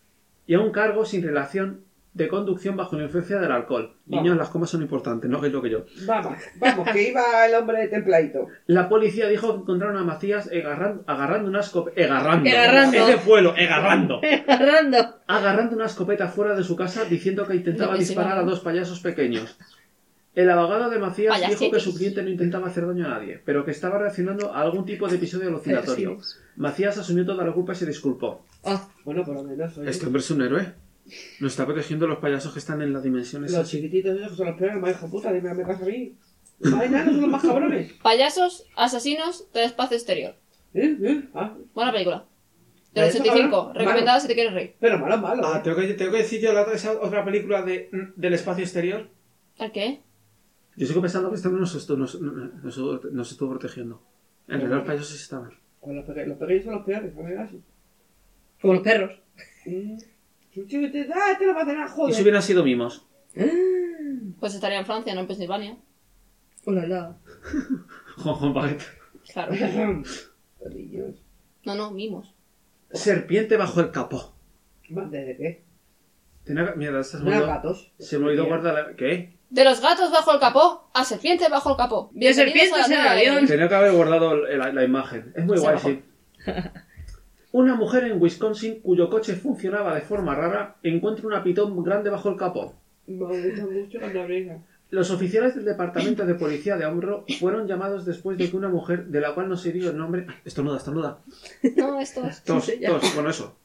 bajo la influencia del alcohol. Niños, las comas son importantes, no hagáis lo que yo. Vamos, que iba el hombre templadito. La policía dijo que encontraron a Macías agarrando una escopeta... Egarrando. Es de pueblo, agarrando. Agarrando. Agarrando una escopeta fuera de su casa diciendo que intentaba Lo que se disparar va, a ¿no? 2 payasos pequeños. El abogado de Macías dijo Payasitos. que su cliente no intentaba hacer daño a nadie, pero que estaba reaccionando a algún tipo de episodio alucinatorio. Macías asumió toda la culpa y se disculpó. Ah, Bueno, por lo menos. Oye, Este hombre es un héroe. Nos está protegiendo a los payasos que están en las dimensiones. los chiquititos esos que son los peores, más hijo puta, dime, me caso a mí. Ay, nada, son los más cabrones. Payasos, asesinos del espacio exterior. Ah, Buena película. Del Payaso 85. malo. Recomendada si te quieres reír. pero malo, malo. Ah, tengo que decir yo esa otra película del espacio exterior. ¿El qué? Yo sigo pensando que este hombre nos estuvo protegiendo. En realidad los payasos sí estaban. Pues los pequeños son los peores, no me digas así. como los perros. Te lo va a hacer, Y si joder. hubieran sido mimos. Pues estaría en Francia, no en Pensilvania. Hola. Juan Baguette. Claro. Perrillos. No, mimos. Serpiente bajo el capó. ¿De qué? Mierda, esta No eran gatos. se me olvidó guardar. ¿Qué? De los gatos bajo el capó a serpiente bajo el capó. De serpientes Bienvenidos a la en el nueva avión. ley. Tenía que haber guardado la imagen. Es muy Se guay, bajó. sí. Una mujer en Wisconsin cuyo coche funcionaba de forma rara encuentra una pitón grande bajo el capó. Me gusta mucho cuando abriga. Los oficiales del departamento de policía de Umbro fueron llamados después de que una mujer, de la cual no se dio el nombre... Estornuda. No, esto es. Tos, bueno, eso.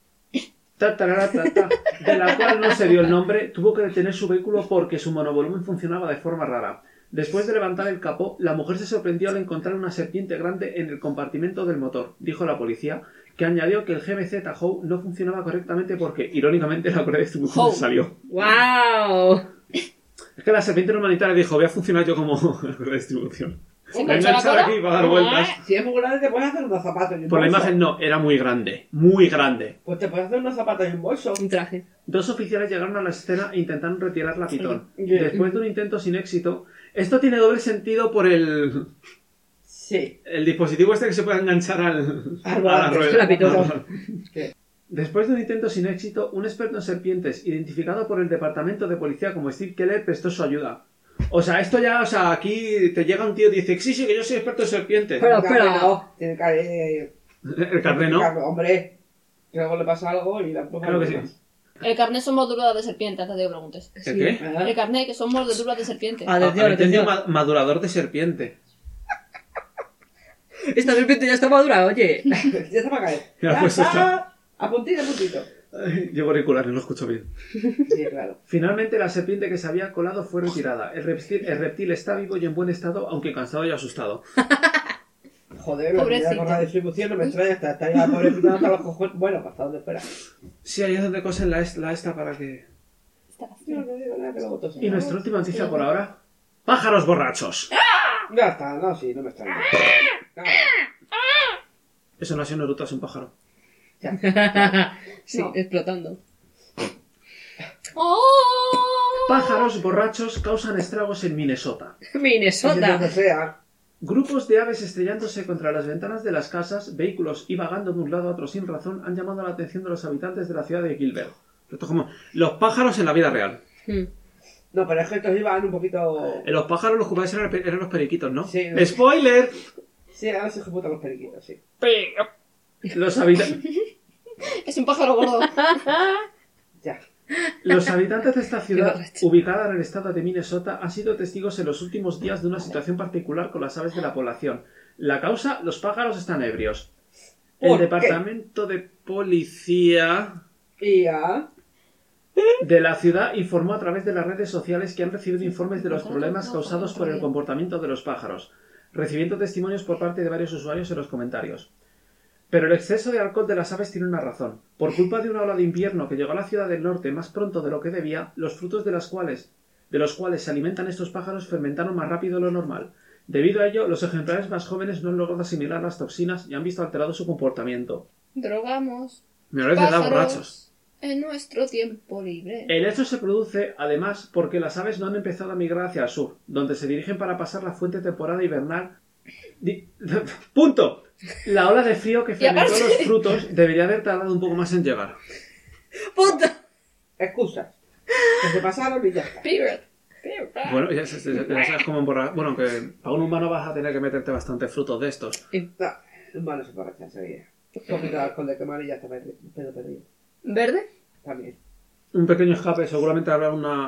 De la cual no se dio el nombre, tuvo que detener su vehículo porque su monovolumen funcionaba de forma rara. Después de levantar el capó, la mujer se sorprendió al encontrar una serpiente grande en el compartimento del motor, dijo la policía, que añadió que el GMZ Howe no funcionaba correctamente porque, irónicamente, la correa de distribución Howe. salió. ¡Wow! Es que la serpiente humanitaria dijo, voy a funcionar yo como la correa de distribución. ¿Se Voy a enganchó la enganchar cola? aquí para dar vueltas. Si es muy grande, te puedes hacer unos zapatos y un Por la bolso. imagen no, era muy grande, muy grande. Pues te puedes hacer unos zapatos y un bolso. Un traje. Dos oficiales llegaron a la escena e intentaron retirar la pitón. Bien. Después de un intento sin éxito, esto tiene doble sentido por el Sí. dispositivo este que se puede enganchar a la volante, rueda. la pitón. ¿Qué? Después de un intento sin éxito, un experto en serpientes, identificado por el departamento de policía como Steve Keller, prestó su ayuda. O sea, esto ya, aquí te llega un tío y dice, sí, que yo soy experto en serpientes. Pero, espera. No, tiene que... El carnet, ¿no? Hombre, que luego le pasa algo y la empuja. Claro que sí. El carnet son morduras de serpiente, antes de que preguntes. ¿El qué? El carnet, que son morduras de serpiente. Atención, Había entendido atención. madurador de serpiente. Esta serpiente ya está madura, oye. Ya está para caer. Ya, pues está. A puntito. Ay, llevo auriculares, no lo escucho bien. Sí, claro. Finalmente, la serpiente que se había colado fue retirada. El reptil está vivo y en buen estado, aunque cansado y asustado. Joder, Pobrecito. con la distribución no me extraña. Está ya pobrecito hasta los cojones. Bueno, hasta donde fuera. Sí, ahí es donde cosen la esta para que... Yo no digo nada que luego tosen. Y nuestra última noticia por ahora. ¡Pájaros borrachos! Ya está, no, sí, no me extraña. No. Eso no ha sido Naruto, es un pájaro. Sí, No. explotando. ¡Oh! Pájaros borrachos causan estragos en Minnesota. Así donde Minnesota. sea. Grupos de aves estrellándose contra las ventanas de las casas, vehículos y vagando de un lado a otro sin razón han llamado la atención de los habitantes de la ciudad de Gilbert. Esto es como los pájaros en la vida real. No, pero es que estos iban un poquito... En los pájaros los culpables eran los periquitos, ¿no? Sí. ¡Spoiler! Sí, ahora se ejecutan los periquitos, sí. Los habitantes... Es un pájaro gordo. Ya. Los habitantes de esta Qué ciudad, borracho. ubicada en el estado de Minnesota, han sido testigos en los últimos días de una situación particular con las aves de la población. La causa, los pájaros están ebrios. El ¿Por qué? departamento de policía Y ya... de la ciudad informó a través de las redes sociales que han recibido informes de los problemas causados por el comportamiento de los pájaros, recibiendo testimonios por parte de varios usuarios en los comentarios. Pero el exceso de alcohol de las aves tiene una razón. Por culpa de una ola de invierno que llegó a la ciudad del norte más pronto de lo que debía, los frutos de los cuales se alimentan estos pájaros fermentaron más rápido de lo normal. Debido a ello, los ejemplares más jóvenes no han logrado asimilar las toxinas y han visto alterado su comportamiento. Drogamos Menores de edad pájaros borrachos. en nuestro tiempo libre. El hecho se produce, además, porque las aves no han empezado a migrar hacia el sur, donde se dirigen para pasar la fuerte temporada invernal. ¡Punto! La ola de frío que fermentó aparte- los frutos debería haber tardado un poco más en llegar. ¡Puta! Excusas. Que se pasaron y ya está. Period. Bueno, ya sabes cómo emborrar. Bueno, que a un humano vas a tener que meterte bastantes frutos de estos. No, un malo se borracha enseguida. Un poquito de alcohol de quemar y ya está pedo perdido. ¿Verde? También. Un pequeño escape, seguramente habrá una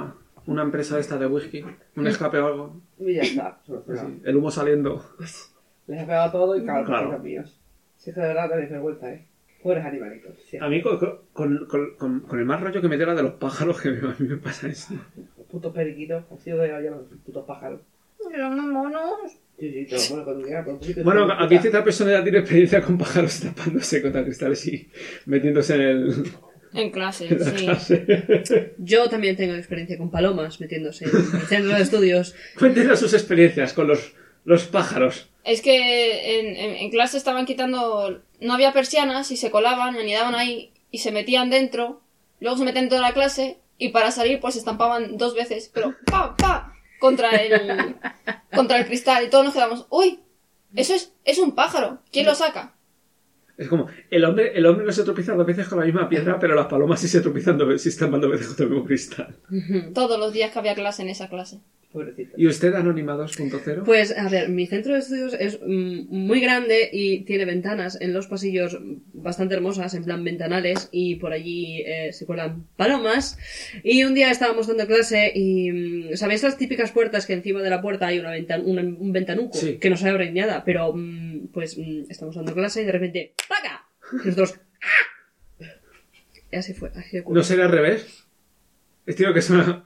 una empresa esta de whisky, un escape o algo. Y ya está, solucionado. Sí, el humo saliendo. Les ha pegado todo y claro, Claro. los míos. Si es que de verdad tenéis vergüenza, Pobres animalitos. Sí. A mí con el más rollo que me dio la de los pájaros, que a mí me pasa eso. Los putos periquitos, han sido de ya los putos pájaros. Eran unos monos. Sí, te lo bueno cuando quieras, pero un poquito de Bueno, puta. aquí cierta persona ya tiene experiencia con pájaros tapándose contra cristales y metiéndose En clase, en la sí. clase. Yo también tengo experiencia con palomas metiéndose en el centro de estudios. Cuéntenos sus experiencias con los pájaros. Es que en clase estaban quitando... No había persianas y se colaban, anidaban ahí y se metían dentro. Luego se metían toda la clase y para salir pues se estampaban 2 veces. Pero ¡pa! ¡Pa! Contra el cristal y todos nos quedamos... ¡Uy! Eso es un pájaro. ¿Quién lo saca? Es como, el hombre no se tropieza 2 veces con la misma piedra, pero las palomas sí se tropiezan 2 veces, sí estampan 2 veces contra el mismo cristal. Todos los días que había clase en esa clase. Pobrecito. ¿Y usted, Anónima 2.0? Pues, a ver, mi centro de estudios es muy grande y tiene ventanas en los pasillos bastante hermosas, en plan ventanales, y por allí se cuelan palomas. Y un día estábamos dando clase y, ¿sabéis las típicas puertas que encima de la puerta hay un ventanuco? Sí. Que no se abre ni nada, pero, estamos dando clase y de repente, ¡paca! Y nosotros, ¡ah! Y así fue, así ocurrió. ¿No sería al revés? Estilo que suena...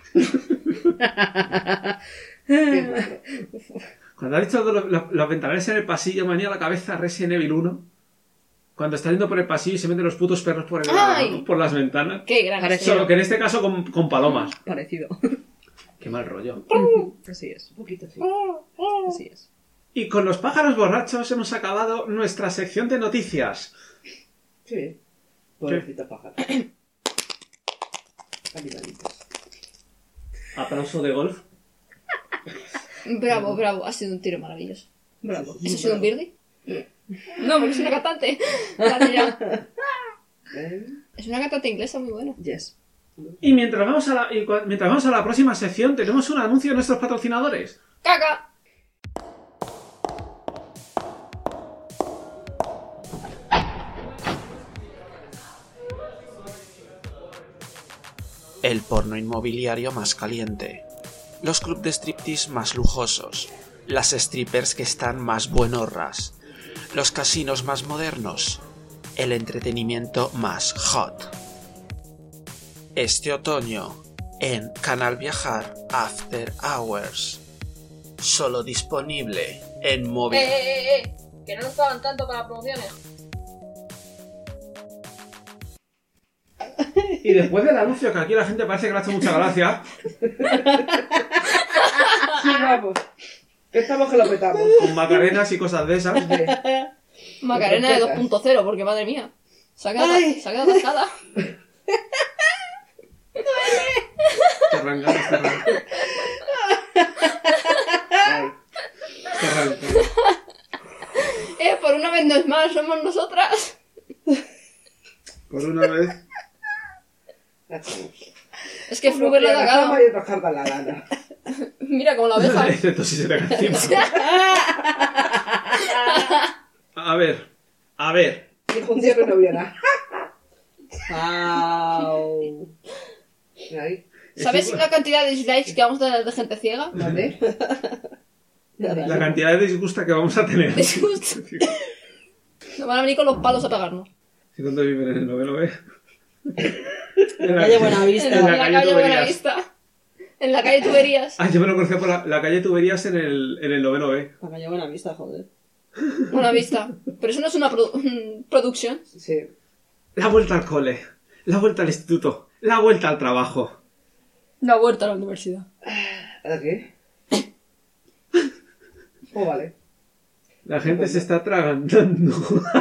Qué malo. Cuando ha dicho los ventanales en el pasillo, me venía a la cabeza Resident Evil 1. Cuando está yendo por el pasillo y se meten los putos perros ¡Ay! por las ventanas. ¡Qué gran Parece- historia! Solo que en este caso con palomas. Parecido. Qué mal rollo. Así es, Un poquito, sí. así es. Y con los pájaros borrachos hemos acabado nuestra sección de noticias. Sí. Pobrecitos pájaros. Animalitos. Aplauso de golf. Bravo, bravo. Ha sido un tiro maravilloso. Bravo. ¿Eso ha sido un birdie? No, porque es una cantante. Vale, ya. Es una cantante inglesa muy buena. Yes. Y mientras vamos a la próxima sección, tenemos un anuncio de nuestros patrocinadores. ¡Caca! El porno inmobiliario más caliente, los clubs de striptease más lujosos, las strippers que están más buenorras, los casinos más modernos, el entretenimiento más hot. Este otoño, en Canal Viajar After Hours, solo disponible en móvil. Que no nos pagan tanto para promociones. Y después del anuncio, que aquí la gente parece que le ha hecho mucha gracia, Sí, vamos. Que estamos que lo petamos. con macarenas y cosas de esas. Macarena de 2.0, porque madre mía. Se ha quedado atascada. Te arrancan, te arrancan. Ay. Te arrancan. Por una vez no es más, somos nosotras. Por una vez. Ya estamos. Es que Fruber le ha la atacado. cama y otros cargan la lana. Mira como la oveja. Excepto si se te cae encima. A ver. Dijo un día que no vio nada. Au. Ahí. ¿Sabes la cantidad de dislikes que vamos a tener de gente ciega? ¿Dónde? La cantidad de disgusta que vamos a tener. Disgusto. Nos van a venir con los palos a pegarnos. ¿Y dónde viven en el noveno B? En la calle Buenavista. En la calle Tuberías. Buenavista. En la calle Tuberías. Ah, yo me lo conocía por la calle Tuberías en el noveno B. La calle Buenavista, joder. Buenavista. Pero eso no es una producción. Sí. La vuelta al cole. La vuelta al instituto. La vuelta al trabajo. La vuelta a la universidad. ¿Ahora qué? Oh, vale. La gente se está atragantando.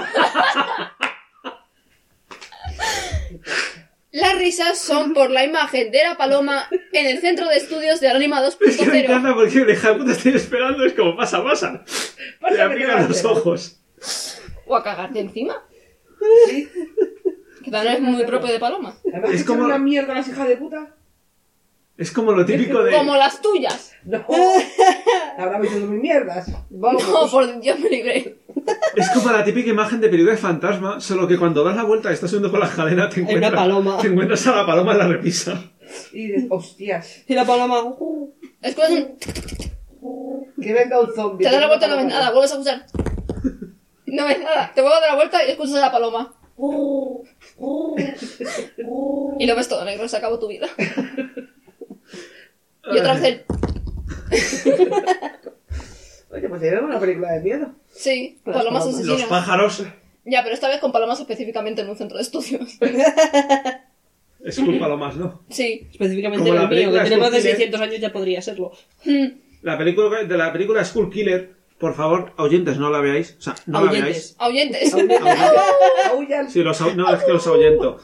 Las risas son por la imagen de la paloma en el centro de estudios de Anónima Es que me 2.0. encanta porque el hija de puta estoy esperando. Es como pasa. Pasa Te que te aplican va a los hacer. ojos. O a cagarte encima. Sí. Que también es muy propio de paloma. Además, Es es como- como una mierda las hijas de puta. Es como lo típico de... Como las tuyas. No. Habrá visto mis mierdas. Vamos. No, por Dios me libre. Es como la típica imagen de película de fantasma, solo que cuando das la vuelta y estás subiendo por la escalera te Hay una encuentras, paloma. te encuentras a la paloma en la repisa. Y dices, hostias, Y la paloma. Escuchas un... que venga un zombie. Te das la vuelta y no ves nada, vuelves a escuchar. No ves nada, te vuelves a dar la vuelta y escuchas a la paloma. Y lo ves todo negro, se acabó tu vida. Y otra vez el... Oye, pues era una película de miedo. Sí, palomas Los asesinas. pájaros. Ya, pero esta vez con palomas específicamente en un centro de estudios. Es culpa lo más, ¿no? Sí. Específicamente Como el la mío, que película tiene más de Skull Killer. 600 años ya podría serlo. De la película Skull Killer, por favor, oyentes, no la veáis. O sea, no Ahuyentes. Ahuyentes. la veáis. Aullan. Sí, no, es que los ahuyento.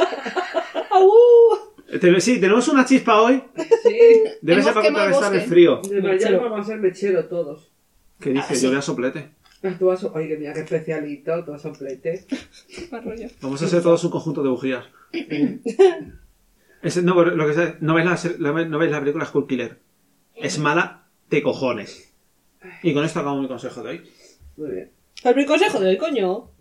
Sí, tenemos una chispa hoy. Sí. Debe Hemos ser para quemado el contrarrestar el bosque. frío. Ya vamos a ser mechero todos. ¿Qué dice? sí. Yo voy a soplete. Tú vas, oye, mira qué especialito, tú vas a un plete. Más rollo. Vamos a ser todos un conjunto de bujías. No veis la película Skull Killer. Es mala de cojones. Y con esto acabo mi consejo de hoy. Muy bien. El consejo del coño.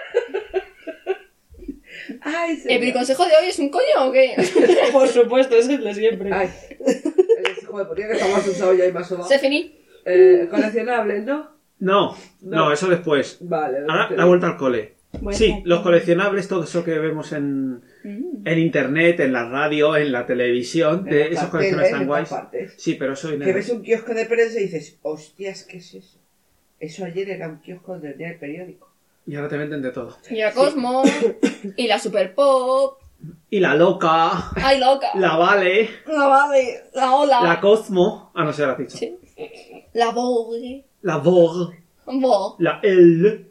Ay, ¿El consejo de hoy es un coño o qué? Por supuesto, es el de siempre. Ay. Joder, podría que está más usado ya y más sobado. Se finí. Coleccionables, ¿no? No, eso después. Vale. Ahora la vuelta al cole. Bueno. Sí, los coleccionables, todo eso que vemos en internet, en la radio, en la televisión, En de los esos carteles, coleccionables tan en guays. todas partes. Sí, pero eso Que ves un kiosco de prensa y dices, hostias, ¿qué es eso? Eso ayer era un kiosco donde tenía el periódico. Y ahora te venden de todo. Y la Cosmo. Y la Super Pop. Y la loca, Ay, loca. la Vale, La Vale. La Ola. la Cosmo, no sé, la has dicho. Sí. La Vogue. La Vogue, Vogue. la El,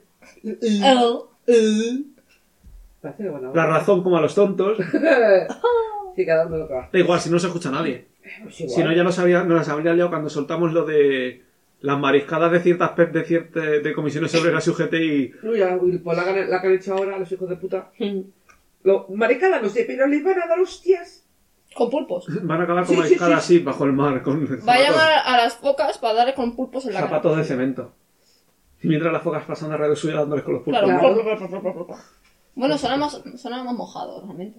Parece que bueno. la razón como a los tontos. Sí, cada uno lo que va. Da igual, si no se escucha a nadie. Pues igual. Si no, ya nos habría liado cuando soltamos lo de las mariscadas de ciertas de comisiones obreras y UGT y... Uy, pues la que han hecho ahora los hijos de puta. Maricada, no sé, pero les van a dar hostias. Con pulpos. Van a acabar con Sí, mariscadas sí, así, bajo el mar, con Va a llamar a las focas para darle con pulpos en la cara. zapatos de cemento. Y mientras las focas pasan a radio suya dándoles con los pulpos. Claro. Bueno, sonamos mojados, realmente.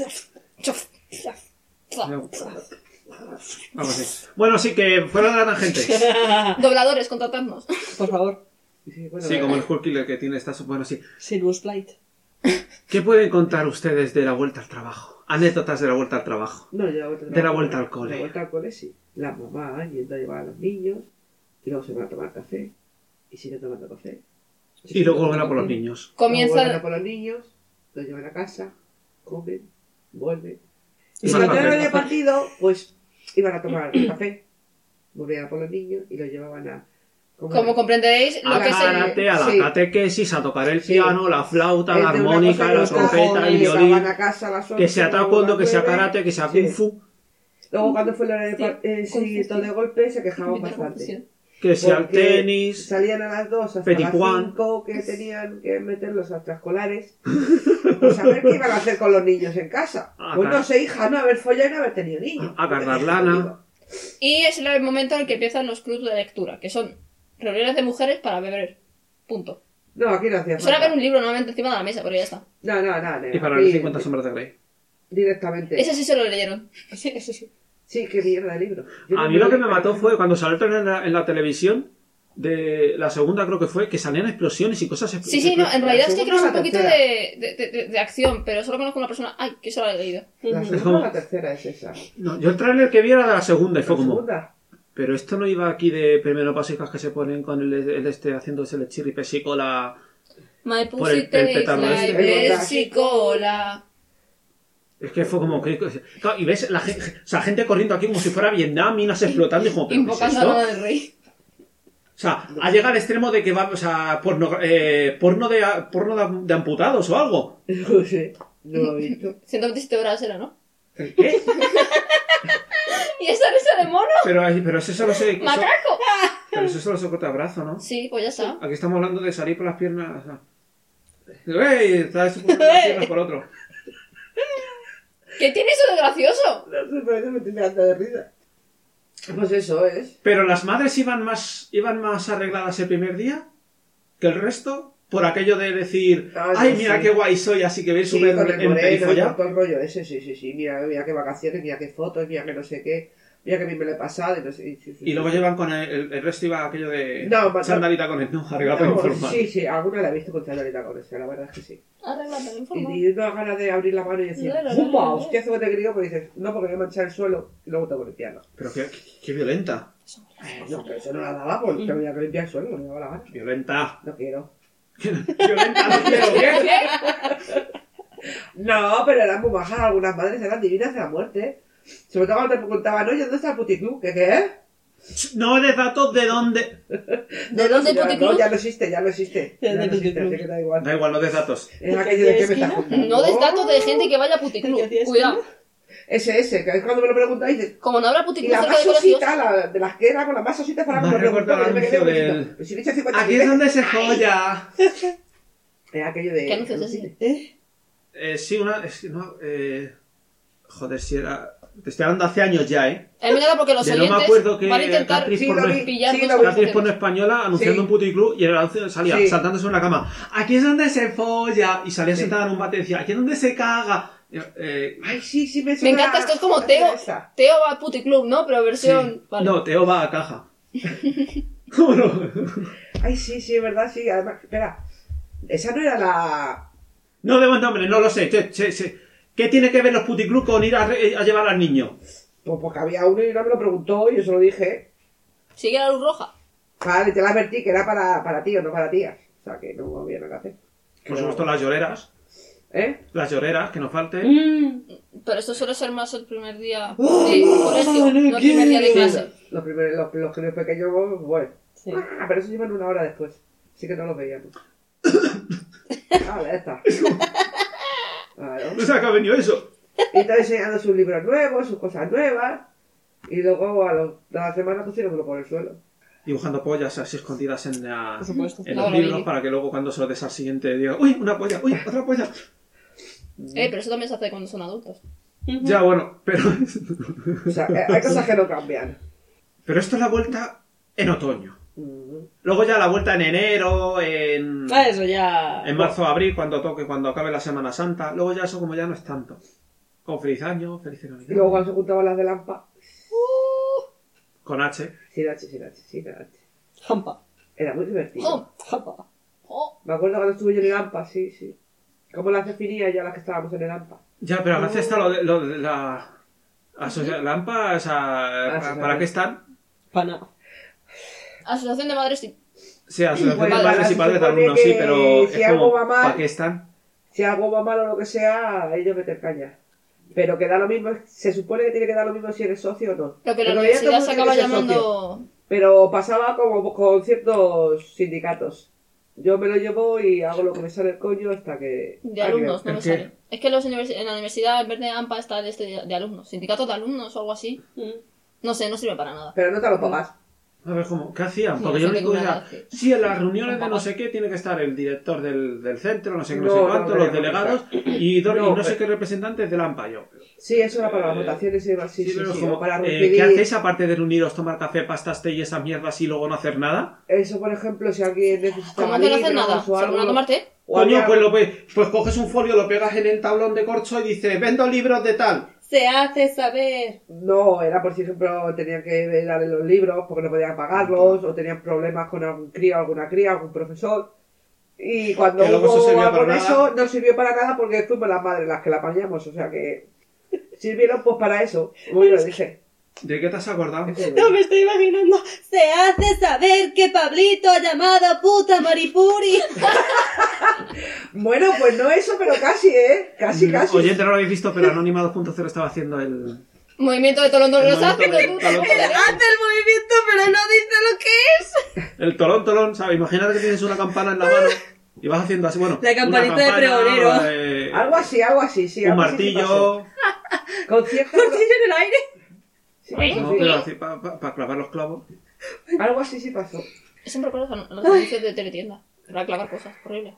Algo así. Bueno, sí, que fuera de la tangente. Dobladores, contratadnos. Por favor. Sí, bueno, Sí, como el Skull Killer que tiene estas... Bueno, sí. Silvus Flight. ¿Qué pueden contar ustedes de la vuelta al trabajo? Anécdotas de la vuelta al trabajo. No, ya De la vuelta al cole. La vuelta al cole, sí. La mamá yendo a llevar a los niños. Y luego se van a tomar café. Y siguen tomando café. Y luego vuelven a por los niños. Vuelven a Comienza... por los niños. Los llevan a casa. Comen. Vuelven. Y Y si van a cuando hacer era de café. partido, pues iban a tomar café. Volvían a por los niños y los llevaban a... Como comprenderéis, lo A que es el... karate, a la Sí. catequesis, a tocar el piano, la flauta, la Es de una armónica, cosa la que trompeta, otra, el llegaban violín. a casa a las 8, Que sea taekwondo, que sea luego a las karate, que sea 9. kung Sí. fu. Luego cuando fue la hora de Sí, seguimiento de golpe se quejaban bastante. Que sea el Porque tenis. salían a las 2 hasta Petit las Juan. 5 que tenían que meter los extraescolares. Pues a ver qué iban a hacer con los niños en casa. Ah, Pues claro. no sé, hija, no haber follado y no haber tenido niños. A cargar lana. Y es el momento en el que empiezan los clubs de lectura, que son reuniones de mujeres para beber. Punto. No, aquí no hacía Suele falta. haber un libro normalmente encima de la mesa, pero ya está. No. Y para aquí los 50 sombras de Grey. directamente. Ese sí se lo leyeron. Sí, eso sí. Sí, qué mierda de libro. Yo A no mí lo que me leí, mató pero- fue cuando salió el trailer en la televisión, de la segunda creo que fue, que salían explosiones y cosas. Sí, sí, no, en realidad es que creo que es un la poquito tercera. de acción, pero solo conozco una persona, ay, que eso lo he leído. La Es segunda como- o la tercera es esa. No, yo el trailer que vi era de la segunda y fue La como... segunda. Pero esto no iba aquí de primero básicas que se ponen con el haciéndose el chirri pesicola. My Por el pussy tastes petardo like este. Pepsi-Cola. Es que fue como que... Claro, y ves la gente, o sea, gente corriendo aquí como si fuera Vietnam, minas explotando y como... ¿pero qué es Invocando a esto? la del rey. O sea, ha llegado al extremo de que va, o sea, porno de amputados o algo. No sé, no lo he visto. 127 horas era, ¿no? ¿El qué? ¿Y esa risa de mono? Pero eso solo se... ¡Macaco! Pero eso solo se corta el brazo, ¿no? Sí, pues ya está. Aquí estamos hablando de salir por las piernas... o sea. ¡Ey! Está eso por las piernas por otro. ¿Qué tiene eso de gracioso? No sé, pero me estoy mirando de risa. Pues eso es. Pero las madres iban más arregladas el primer día que el resto. por aquello de decir, Ah, ay, sí, mira sí. qué guay soy, así que veis Sí, súper con el moreno y emperifollado. con todo el rollo ese, sí. Mira qué vacaciones, mira qué fotos, mira qué no sé qué. Mira que a mí me lo he pasado y no sé. Sí. Y luego llevan con el resto iba aquello de No, sandalita con el no, arreglado No, informal. sí, alguna la he visto con sandalita con eso, la verdad es que sí. Arreglando el informe. Y una ganas de abrir la mano y decir, ¡pumba! Hostia, hace que te griego, pero dices, no, porque voy a manchar el suelo y luego tengo que limpiarlo. Pero qué violenta. No, pero eso no la daba porque tenía que limpiar el suelo, no me daba la gana. Violenta. No quiero. Violenta, no quiero. No, pero eran muy majas, algunas madres eran divinas de la muerte. Sobre todo cuando te preguntaban, oye, ¿dónde está el puticlub? ¿Qué? No des datos de dónde. ¿De dónde ya, puticlub? No, ya no existe. Ya no existe, así que da igual. Da igual, no des datos. Es aquello de que me estás esquina? contando. No des datos de gente que vaya a puticlub. ¿Qué hacías, Cuidado. Ese, que es cuando me lo preguntáis, dices, Como no habrá y puticlub la cerca más de colegios. osita, de las que era con las más ositas para Me que me recuerda preguntó, el yo me quedé anuncio como del- diciendo, pero si le he hecho 50 Aquí es donde se joya. Es aquello de... ¿Qué anuncio es ese? Sí, joder, si era... Te estoy hablando hace años ya, ¿eh? Es verdad porque los De no me oyentes acuerdo que van a intentar actriz Sí, porno- lo vi, pillar sí, dos lo vi. La actriz porno conversaciones. española anunciando Sí. un puticlub y el anuncio salía Sí. saltándose en la cama. Aquí es donde se folla. Y salía sentada en un bate y decía, aquí es donde se caga. Ay, sí, me Me suena encanta, esto es como la Teo. esa. Teo va a puticlub, ¿no? Pero versión. Sí. Vale. No, Teo va a caja. ¿Cómo no? Ay, sí, es verdad, sí. Además, espera, esa no era la... No debo nombre, no lo sé. ¿Qué tiene que ver los puticlub con ir a llevar al niño? Pues porque había uno y una me lo preguntó y yo se lo dije. Sigue la luz roja. Vale, te la advertí que era para tíos, no para tías. O sea, que no había nada que hacer. Por supuesto, las lloreras. ¿Eh? Las lloreras, que no falte. Pero esto suele ser más el primer día de colegio, no el primer día de clase. Los primeros, los niños pequeños, bueno. Sí. Ah, pero eso llevan una hora después. Así que no los veíamos. Vale, ya está. Claro. No sé a qué ha venido eso. Y está enseñando sus libros nuevos, sus cosas nuevas. Y luego a la semana pusieronlo por el suelo. Dibujando pollas así escondidas en, Por supuesto. en No, los lo libros vi. para que luego cuando se lo des al siguiente diga, uy, una polla, uy, otra polla. Pero eso también se hace cuando son adultos. Ya, bueno, pero O sea, hay cosas que no cambian. esto es la vuelta en otoño. Mm. Luego ya la vuelta en enero, en Eso ya. marzo, abril, cuando toque, cuando acabe la Semana Santa. Luego ya eso como ya no es tanto. Con feliz año, feliz Y Navidad. luego cuando se juntaban las de Lampa, Con H. sin H. Jampa. Era muy divertido. ¡Oh! Jampa. ¡Oh! Me acuerdo cuando estuve yo en el AMPA, sí. Como las definía ya las que estábamos en el AMPA. Ya, pero ahora está lo de la AMPA, o sea, sí, ¿para sí. qué están? Pana. Asociación de Madres sí. Sí, asociación Bueno, de padres y se padres de supone alumnos, sí, que pero si es algo como, va mal- ¿para qué están? Si algo va mal o lo que sea, ellos meten caña. Pero que da lo mismo, se supone que tiene que dar lo mismo si eres socio o no. Lo que la En realidad todo universidad el se mundo acaba tiene que ser socio. llamando. Pero pasaba como con ciertos sindicatos. Yo me lo llevo y hago lo que me sale el coño hasta que... De alumnos, no ¿El me qué? sale. Es que en la universidad, en vez de AMPA, está el de alumnos. Sindicato de alumnos o algo así. No sé, no sirve para nada. Pero no te lo pagas. A ver, ¿cómo? ¿Qué hacían? Sí, Porque hay yo lo gente único que que decía, me hace- sí, en las reuniones de no sé qué tiene que estar el director del centro, no sé qué, no No, sé no, cuánto, no, los no, delegados no, y no sé pero- qué representantes del AMPA. Yo. Sí, eso era para las votaciones y demás. Sí, pero es sí. como, O para ¿qué recibir... hacéis aparte de reuniros, tomar café, pastas, té y esas mierdas y luego no hacer nada? Eso, por ejemplo, si alguien necesita ¿Cómo que no hacen nada? o ¿Se ponen a algo... tomarte? o Coño, había- pues coges un folio, lo pegas en el tablón de corcho y dices, vendo libros de tal. Se hace saber. No, era por si ejemplo tenían que darle los libros porque no podían pagarlos o tenían problemas con algún crío, alguna cría, algún profesor. Y cuando Que luego eso hubo sirvió algo para de nada. eso, no sirvió para nada porque fuimos las madres las que la apañamos, o sea que sirvieron pues para eso, como yo lo dije. ¿De qué te has acordado? No me estoy imaginando. Se hace saber que Pablito ha llamado a puta Maripuri. Bueno, pues no eso, pero casi, ¿eh? Casi. Oyente, no lo habéis visto, pero Anónima 2.0 estaba haciendo el Movimiento de tolón, El lo hace, movimiento pero de tú talón, tampoco talón. le ves. Hace el movimiento, pero no dice lo que es. el tolón, ¿sabes? Imagínate que tienes una campana en la mano y vas haciendo así, bueno, La campanita una de pregonero. Algo así, sí. un algo así sí pasó. martillo, Con cierto... Martillo en el aire. Sí pasó, no, sí. pero así para clavar los clavos. Algo así sí pasó. Siempre recuerdo los anuncios de teletienda. Para clavar cosas, horrible.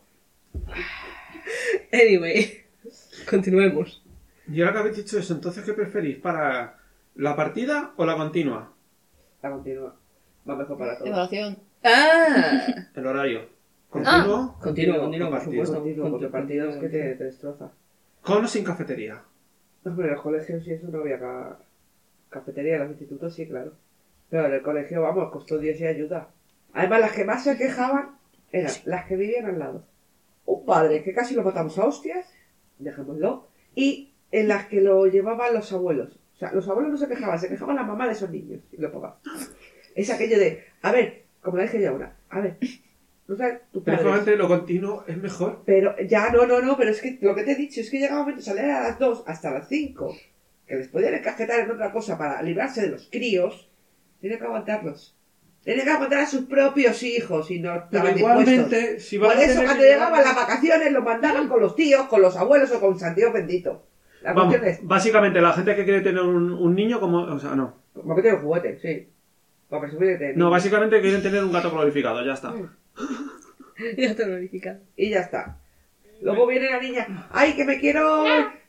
Anyway, continuemos. Y ahora que habéis dicho eso, entonces, ¿qué preferís? ¿Para la partida o la continua? La continua. Va mejor para todos. Evaluación. Ah, El horario. ¿Continuo? Continuo, por partido. supuesto. Continuo, porque partido es que te destroza. ¿Con o sin cafetería? Hombre, en el colegio sí, eso no había cafetería, en los institutos sí, claro. Pero en el colegio, vamos, costó 10 y ayuda. Además, las que más se quejaban eran las que vivían al lado. Un padre que casi lo matamos a hostias, dejémoslo, y en las que lo llevaban los abuelos. O sea, los abuelos no se quejaban la mamá de esos niños, y lo pongan. Es aquello de, a ver, como la dije ya una, a ver, no sabes, tu padre. Precisamente lo continuo es mejor. Pero ya, no, pero es que lo que te he dicho es que llega un momento, salir a las 2 hasta las 5, que les podían encajetar en otra cosa para librarse de los críos, tienen que aguantarlos. Tienen que aguantar a sus propios hijos y no Pero estaban igualmente, dispuestos. si vas Por a eso tener cuando que llegaban las vacaciones los mandaban con los tíos, con los abuelos o con San Dios bendito. La Vamos, cuestión es, básicamente la gente que quiere tener un niño como... O sea, no. como que tiene un juguete, sí. Para presumir que tiene. No, básicamente quieren tener un gato glorificado, ya está. Ya te lo verificado. Y ya está. Luego viene la niña, ay, que me quiero...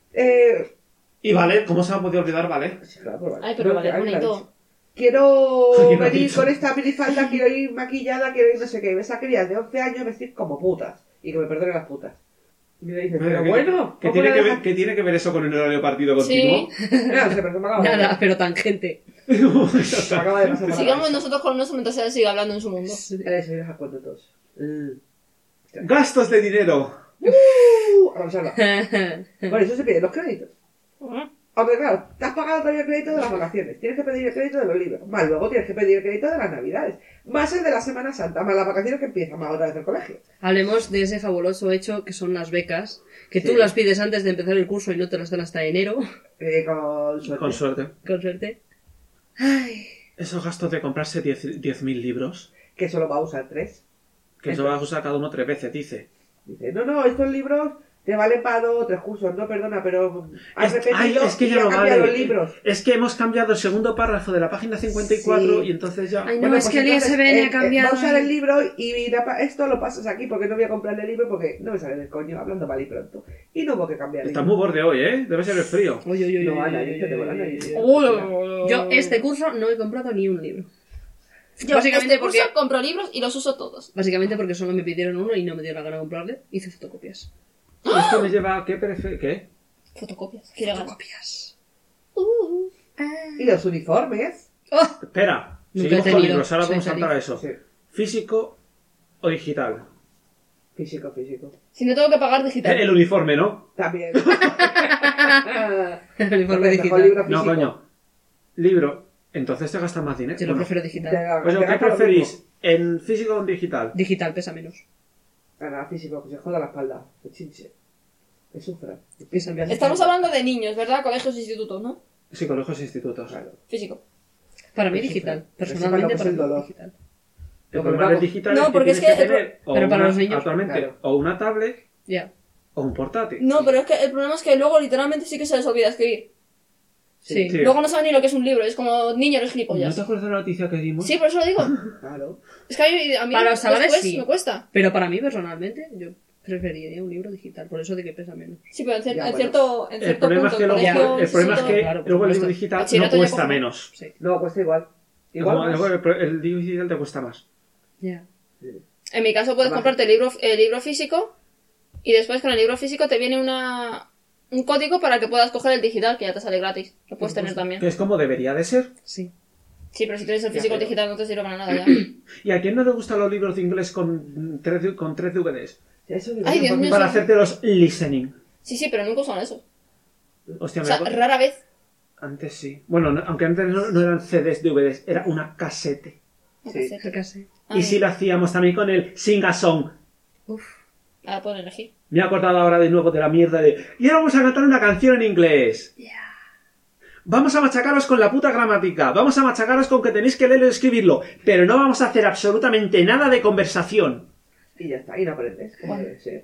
Y vale, ¿cómo se me ha podido olvidar, vale? Sí, claro, pues vale. Ay, pero No, vale, alguien lo ha bonito. dicho. Quiero ¿Quién lo ha venir dicho? con esta minifalda, quiero ir maquillada, quiero ir no sé qué. Y ves a crías de 11 años vestir como putas. Y que me perdonen las putas. Y me dices, pero bueno, ¿Qué ¿cómo tiene la que, dejas? ver, ¿Qué tiene que ver eso con el horario partido continuo? Sí. No sé, pero se me acaba de Nada, pero tangente. Se me acaba de pasar por la Sigamos cabeza. nosotros con nuestro mientras él siga hablando en su mundo. Eso, ya os cuento todos. Gastos de dinero. Vamos a hablar. Bueno, eso se pide los créditos. Aunque claro, te has pagado todavía el crédito de las vacaciones, tienes que pedir el crédito de los libros, más luego tienes que pedir el crédito de las navidades, más el de la Semana Santa, más las vacaciones que empiezan, más otra vez el colegio. Hablemos de ese fabuloso hecho que son las becas, que Sí. tú las pides antes de empezar el curso y no te las dan hasta enero, Con suerte. Con suerte. con suerte. Ay, Esos gastos de comprarse 10.000 libros, Que solo va a usar 3. que eso va a usar cada uno 3 veces, dice. Dice, no, estos libros te valen para 2 o 3 cursos, no, perdona, pero has Es repetido es que y ya has no cambiado vale. los libros. Es que hemos cambiado el segundo párrafo de la página 54 Sí. y entonces ya... Ay, no, Bueno, es pues que el entonces, ISBN ha cambiado. Va a usar el libro y esto lo pasas aquí porque no voy a comprarle el libro porque no me sale del coño, hablando mal y pronto. Y no hubo que cambiar el Está libro. muy borde hoy, ¿eh? Debe ser el frío. Uy, uy, uy, No, uy, Ana, uy, yo te uy, voy a uy, Ana, uy, yo- uy. Yo este curso no he comprado ni un libro. Yo Básicamente este curso porque- compro libros y los uso todos. Básicamente porque solo me pidieron uno y no me dio la gana de comprarle. Hice fotocopias. Esto me lleva a... ¿Qué? Fotocopias. Qué legal. Fotocopias. Y los uniformes. ¡Oh! Espera. Nunca Seguimos he con tenido. libros, ahora Soy vamos a saltar a feliz. eso. Sí. ¿Físico o digital? Físico. Si no tengo que pagar digital. El uniforme, ¿no? También. El uniforme Mejor digital. libro No, físico. coño. Libro. Entonces te gastas más dinero. Yo lo Bueno, prefiero digital. pues, Te ¿qué gastas lo preferís? mismo. ¿En físico o en digital? Digital pesa menos. Nada, físico, que se joda la espalda. Que chinche. Que sufra. Pesa menos. Estamos hablando de niños, ¿verdad? Colegios e institutos, ¿no? Sí, colegios e institutos. Claro. Físico. Para mí Que digital. sufra. Que Personalmente sepa lo que para es mí el dolor. digital. El No, problema pero del vamos. digital No, es que porque tienes es que que tener o Pero para una- los niños, actualmente claro. o una tablet Ya. o un portátil. No, pero es que el problema es que luego literalmente sí que se les olvida escribir. Sí. Sí. Luego no saben ni lo que es un libro, es como niño eres ¿No gilipollas. te acuerdas de la noticia que dimos? Sí, por eso lo digo. Claro. Es que a mí Para los chavales, después sí. me cuesta. Pero para mí personalmente, yo preferiría un libro digital. Por eso de que pesa menos. Sí, pero en, Ya, en bueno. cierto, en El cierto problema punto, es que luego, colegio, el problema es instituto- que Claro, por luego el libro supuesto. digital no Bachillerato ya cuesta coge- menos. Sí. No, cuesta igual. Igual Luego más. el libro digital te cuesta más. Ya. En mi caso puedes Además- comprarte el libro físico y después con el libro físico te viene un código para que puedas coger el digital, que ya te sale gratis. Lo puedes tener también. Que es como debería de ser. Sí. Sí, pero si tienes el físico pero- digital no te sirve para nada ya. ¿Y a quién no le gustan los libros de inglés con 3 DVDs? Eso Ay, Dios mío. Para sí. hacerte los listening. Sí, pero nunca usan eso. Hostia, O me sea, acuerdo- rara vez. Antes sí. Bueno, aunque antes no eran CDs, DVDs, era una casete. Sí. Casi. Y sí lo hacíamos también con el Sing-a-Song. Uf. Ahora pueden elegir. Me he acordado ahora de nuevo de la mierda de... Y ahora vamos a cantar una canción en inglés. Vamos a machacaros con la puta gramática. Vamos a machacaros con que tenéis que leerlo y escribirlo. Pero no vamos a hacer absolutamente nada de conversación. Y ya está, y no aprendes. Como debe ser.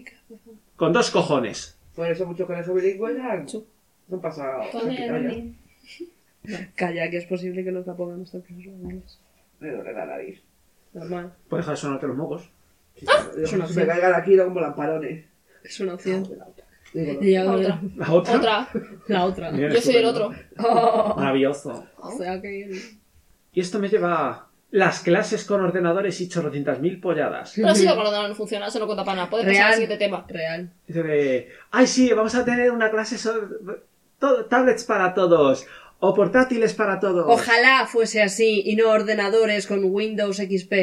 Con 2 cojones. Por eso muchos con eso bilingües ya Chu. no han pasado. Con se han quitado ya. el- Calla, que es posible que nos la pongan nuestro profesor de inglés. Me duele la nariz. Normal. Puedes dejar de sonarte los mocos. Se una me opción. caigan aquí como lamparones. Es una opción. Digo, Y ya- La otra. La otra. Otra. La otra. Bien, Yo soy el estupendo. otro. Oh, Maravilloso. o sea que... Y esto me lleva a Las clases con ordenadores y chorrocientas mil polladas. Pero si lo con ordenador no funciona, eso no cuenta para nada. Puede pasar al siguiente tema. Real. Dice de, ay sí, vamos a tener una clase tablets para todos. O portátiles para todos. Ojalá fuese así y no ordenadores con Windows XP.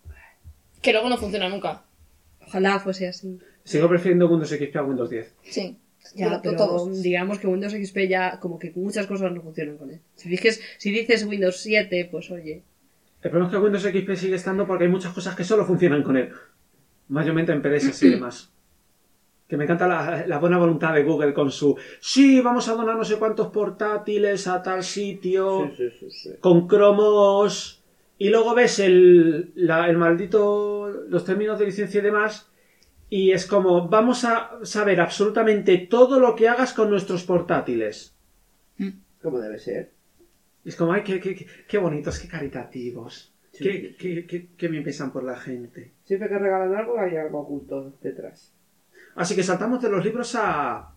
Que luego no funciona nunca. Ojalá fuese así. Sigo prefiriendo Windows XP a Windows 10. Sí. Ya, pero todos. digamos que Windows XP ya como que muchas cosas no funcionan con él. Si dices Windows 7, pues oye. El problema es que Windows XP sigue estando porque hay muchas cosas que solo funcionan con él. Mayormente en PDS y demás. Que me encanta la buena voluntad de Google con su... Sí, vamos a donar no sé cuántos portátiles a tal sitio. Sí. Con cromos. Y luego ves el maldito... Los términos de licencia y demás. Y es como... Vamos a saber absolutamente todo lo que hagas con nuestros portátiles. Como debe ser. Y es como... Ay, qué bonitos, qué caritativos. Sí. Qué bien pensan por la gente. Siempre que regalan algo hay algo oculto detrás. Así que saltamos de los libros a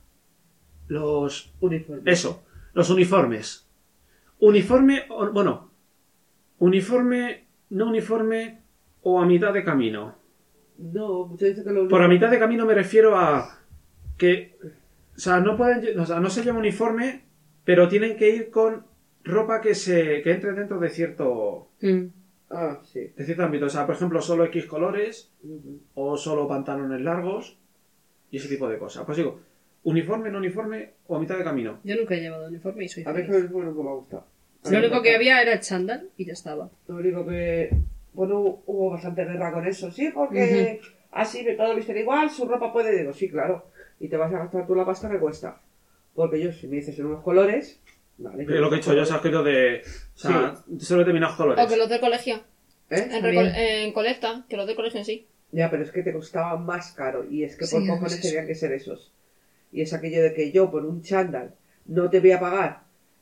los... Uniforme. Eso, los uniformes. Uniforme, bueno, uniforme, no uniforme o a mitad de camino. No, muchos dicen que lo... Por a mitad de camino me refiero a que, o sea, no se llama uniforme, pero tienen que ir con ropa que entre dentro de cierto... Ah, sí. De cierto ámbito. O sea, por ejemplo, solo X colores Uh-huh. o solo pantalones largos. Y ese tipo de cosas. Pues digo, uniforme, no uniforme o a mitad de camino. Yo nunca he llevado uniforme y soy A mí feliz. que el uniforme nunca me ha gustado. Lo único que había era el chándal y ya estaba. Lo único que... Bueno, hubo bastante guerra con eso. Sí, porque así todos visten igual, su ropa puede... Digo, sí, claro. Y te vas a gastar tú la pasta que cuesta. Porque yo, si me dices en unos colores... Vale, Pero lo que he hecho yo se ha escrito de... O sea, solo determinados colores. O que los del colegio. ¿Eh? En colecta, que los del colegio en sí. Ya, pero es que te costaba más caro. Y es que Sí, por es cojones eso. tenían que ser esos. Y es aquello de que yo, por un chándal, no te voy a pagar...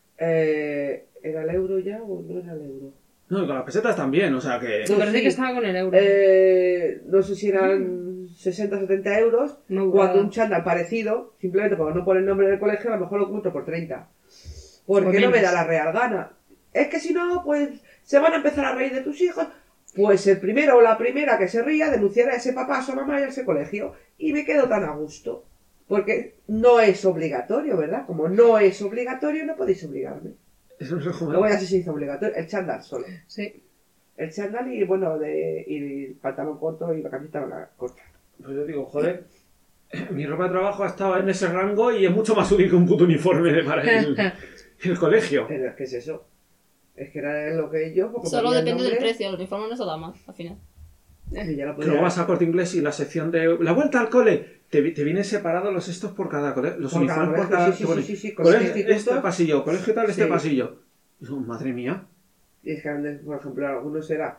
¿Era el euro ya o no era el euro? No, y con las pesetas también, o sea que... Me parece sí. que estaba con el euro. No sé si eran 60 o 70 euros. No, Cuando nada. un chándal parecido, simplemente por no poner el nombre del colegio, a lo mejor lo oculto por 30. ¿Por Por qué no me menos. da la real gana? Es que si no, pues se van a empezar a reír de tus hijos. Pues el primero o la primera que se ría denunciará a ese papá, a su mamá y a ese colegio. Y me quedo tan a gusto. Porque no es obligatorio, ¿verdad? Como no es obligatorio, no podéis obligarme. Eso no es como... Luego ya sí se hizo obligatorio. El chándal solo. Sí. El chándal y, bueno, y pantalón corto y la camiseta corta. Pues yo digo, joder, mi ropa de trabajo ha estado en ese rango y es mucho más útil que un puto uniforme para el colegio. Pero es que es eso. Es que era lo que yo... porque Solo ponía el depende del nombre precio. El uniforme no se da más, al final. y ya lo Que luego podía... vas a Corte Inglés y la sección de... La vuelta al cole. Te vienen separados los estos por cada colegio. Los Por cada uniformes por colegio, cada... sí, te ponen, sí, sí, colegio, colegio, instituto. este pasillo, colegio tal, este Sí. pasillo. Y digo, madre mía. Y es que, por ejemplo, algunos era...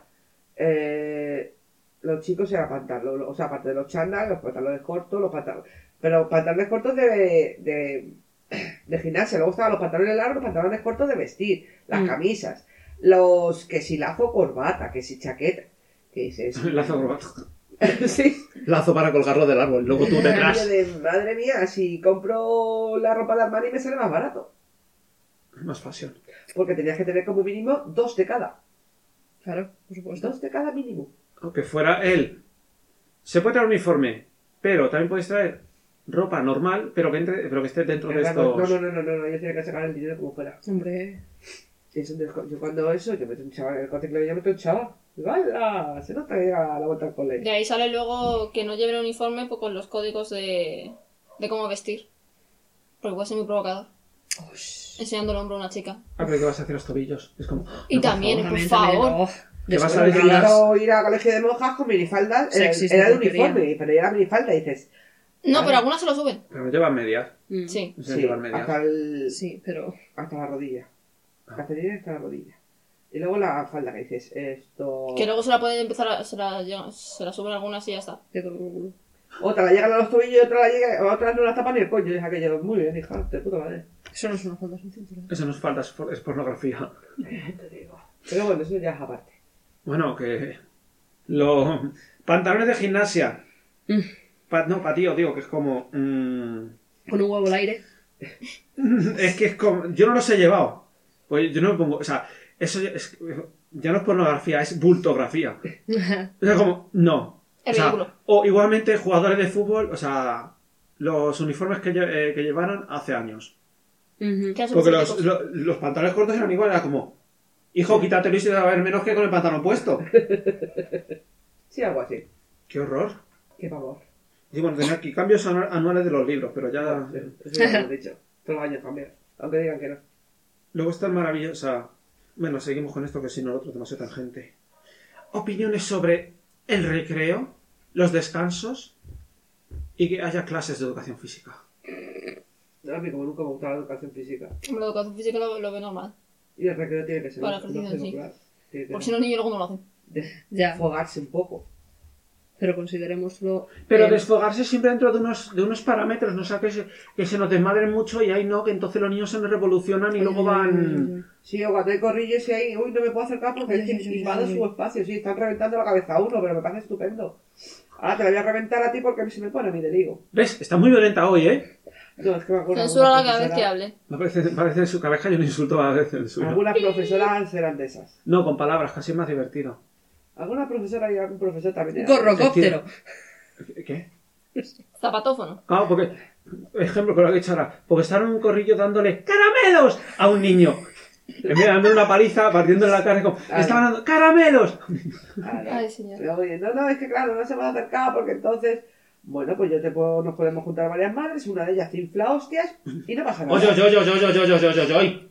los chicos era pantalón, o sea, aparte de los chándal, los pantalones cortos, los pantalones... Pero pantalones cortos de gimnasia. Luego estaban los pantalones largos, los pantalones cortos de vestir, las camisas. Los que si lazo corbata, que si chaqueta. ¿Qué dices? Lazo corbata. Sí. Lazo para colgarlo del árbol. Luego tú detrás. Madre mía, si compro la ropa de Armani me sale más barato. Más fashion. Porque tenías que tener como mínimo 2 de cada. Claro, por supuesto. 2 de cada mínimo. Aunque fuera él. Se puede traer uniforme, pero también puedes traer ropa normal, pero que esté dentro de estos... No, yo tenía que sacar el dinero como fuera. Hombre. Y eso, yo cuando eso, yo me tronchaba en el corte inglés, yo me tronchaba. Digo, ¡hala! Se nota que llega a la vuelta al cole. De ahí sale luego que no lleven uniforme pues, con los códigos de cómo vestir. Porque puede ser muy provocador. Enseñando el hombro a una chica. Ah, pero que vas a hacer los tobillos. Es como... Y no, por también, favor. por favor. Oh, Que vas a después- ver Yo las- quiero ir a colegio de monjas con minifaldas. Sexista Era de porquería. uniforme, pero era minifalda. Y dices, No, pero algunas se lo suben. Pero no llevan medias. Sí. No se sí, llevan medias. Sí, pero... hasta la rodilla. Calcetín hasta la rodilla. Y luego la falda que dices, esto... Que luego se la pueden empezar a... Se la suben algunas y ya está. que todo el mundo- Otra la llegan a los tobillos y otra no la tapan ni el coño. Y es aquello, muy bien, hija, de puta madre. Eso no es una falda sin cintura. Eso no es falta, es pornografía. Te digo. Pero bueno, eso ya es aparte. Bueno, que... Los pantalones de gimnasia. Para tío, digo, que es como... Con un huevo al aire. Es que es como... Yo no los he llevado. Pues yo no me pongo... O sea, eso es... ya no es pornografía, es bultografía. O sea, como, no. Es O sea, ridículo. o igualmente jugadores de fútbol, o sea, los uniformes que llevaron hace años. Ujú. ¿Qué hacen Porque los los pantalones cortos eran igual, era como, hijo, quítatelo y se va a ver menos que con el pantalón puesto. Sí, algo así. ¡Qué horror! Qué pavor. Y bueno, tenía aquí cambios anuales de los libros, pero ya... Eso ya lo hemos dicho. Todos los años cambian. Aunque digan que no. Luego está el maravilloso... Bueno, seguimos con esto que si no, lo otro demasiado tangente. Opiniones sobre el recreo, los descansos y que haya clases de educación física. A mí como nunca me gusta la educación física. La educación física lo ve normal. Y el recreo tiene que ser Para un ejercicio, juego, sí. claro. Tiene que Porque si no, los niños luego no lo hacen. Ya. desfogarse un poco. Pero considerémoslo... Pero desfogarse siempre dentro de unos parámetros, no sea que se nos desmadren mucho y ahí no, que entonces los niños se nos revolucionan y luego van... Sí, o cuando hay corrillos y ahí, uy, no me puedo acercar porque es que invado su espacio. Sí, están reventando la cabeza a uno, pero me parece estupendo. Ahora te la voy a reventar a ti porque se me pone a mí, te digo. ¿Ves? Está muy violenta hoy, ¿eh? No, es que me acuerdo. Censura alguna cada vez que profesora- hable. Me parece en su cabeza y un insulto a veces el suyo. Algunas profesoras eran de esas. No, con palabras, casi es más divertido. Alguna profesora y algún profesor también era. Gorrocóptero. ¿Qué? Zapatófono. Ah, porque... Ejemplo que lo he dicho ahora. Porque están en un corrillo dándole ¡caramelos! A un niño. En vez de dándole una paliza, partiéndole la cara como... ¡Estaban dando ¡caramelos! Claro. Ay, señor. Pero, oye, no, es que claro, no se me ha acercado porque entonces... Bueno, pues nos podemos juntar varias madres, una de ellas te infla hostias y no pasa nada. ¡Oy!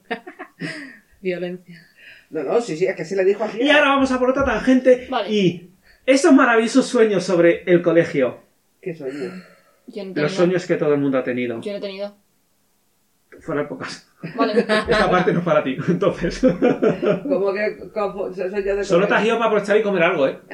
Violencia. No, sí, es que se le dijo así. Y ahora vamos a por otra tangente. Vale. Y esos maravillosos sueños sobre el colegio. ¿Qué sueño? Yo no he Los tenido. sueños que todo el mundo ha tenido. Yo no he tenido. Fuera épocas. Vale. Esta parte no es para ti, entonces. Como que sueño de Solo te has comer. ido para aprovechar y comer algo, ¿eh?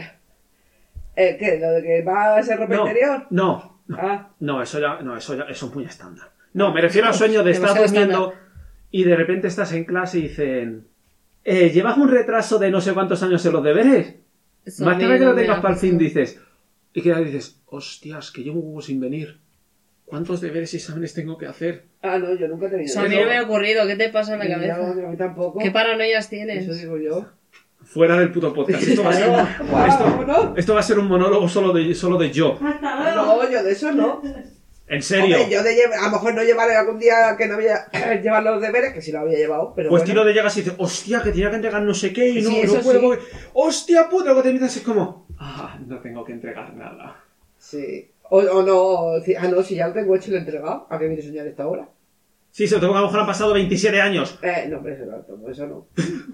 ¿Qué? ¿Lo de que va a ser ropa interior? No. Ah, Eso es muy estándar. No, me refiero al sueño de estar Demasiado durmiendo y de repente estás en clase y dicen... ¿llevas un retraso de no sé cuántos años en los deberes? Eso Más a mí tarde que no lo me tengas ha para el fin pasado. dices... Y que dices, hostias, que llevo un huevo sin venir. ¿Cuántos deberes y exámenes tengo que hacer? no, yo nunca he tenido Eso a mí no me ha ocurrido. ¿Qué te pasa en la cabeza? No, a mí tampoco. ¿Qué paranoias tienes? Eso digo yo. Fuera del puto podcast. Esto va a ser, ¿No? esto va a ser un monólogo solo de yo. No, yo de eso no. En serio. Hombre, yo a lo mejor no llevaré algún día que no había llevar los deberes, que sí lo había llevado, pero Pues bueno. tiro de llegas y dices, hostia, que tenía que entregar no sé qué y Sí, no eso puedo. sí. porque- Hostia puta, lo que te miras es como... no tengo que entregar nada. Sí. O no, no, si ya lo tengo hecho y lo he entregado, ¿a qué vienes a enseñar esta hora? Sí, se lo tengo que a lo mejor han pasado 27 años. No, hombre, eso no, tomo, eso no.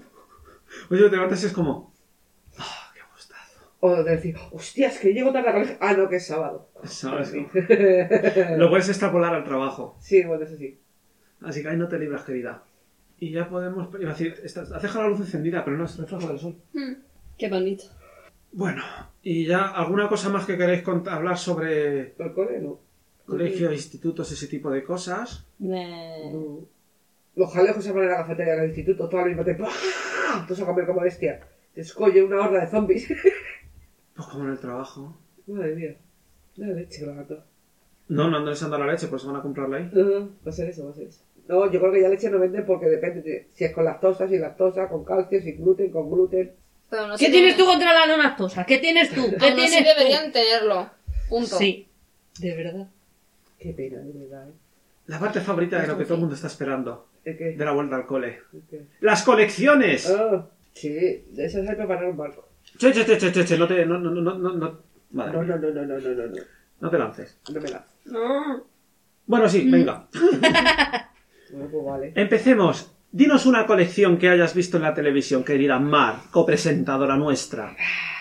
Oye, te levantas y es como... qué gustazo. O decir, hostias, que llego tarde al colegio. No, que es sábado. ¿Sabes? Sí. Lo puedes extrapolar al trabajo. Sí, bueno, eso sí. Así que ahí no te libras, querida. Y ya podemos... Iba a decir, has dejado la luz encendida, pero no es reflejo del sol. Qué bonito. Bueno, y ya, ¿alguna cosa más que queréis hablar sobre ¿El cole no? colegios, institutos, ese tipo de cosas? No. Los jalejos se van a la cafetería del instituto, todo al mismo tiempo. ¡Ah! Todos a comer como bestia. Te escolle una horda de zombies. Pues como en el trabajo. Madre mía. La leche, la gata. No les han dado la leche, pues van a comprarla ahí. No, va a ser eso, va a ser eso. No, yo creo que ya leche no venden porque depende de si es con lactosa, sin lactosa, con calcio, sin gluten, con gluten. Pero no ¿Qué sé tienes tú contra la no lactosa? ¿Qué tienes tú? ¿Qué Aún así tienes tú? deberían tenerlo. Punto. Sí. De verdad. Qué pena, de verdad, ¿eh? La parte favorita de lo que todo el mundo está esperando. ¿De qué? De la vuelta al cole. ¿De qué? ¡Las colecciones! Sí, de esas hay preparar un barco. Che, no te... No, madre No, mía. no. No te lances. No me la. No. Bueno, sí, venga. Bueno, pues vale. Empecemos. Dinos una colección que hayas visto en la televisión, querida Mar, copresentadora nuestra.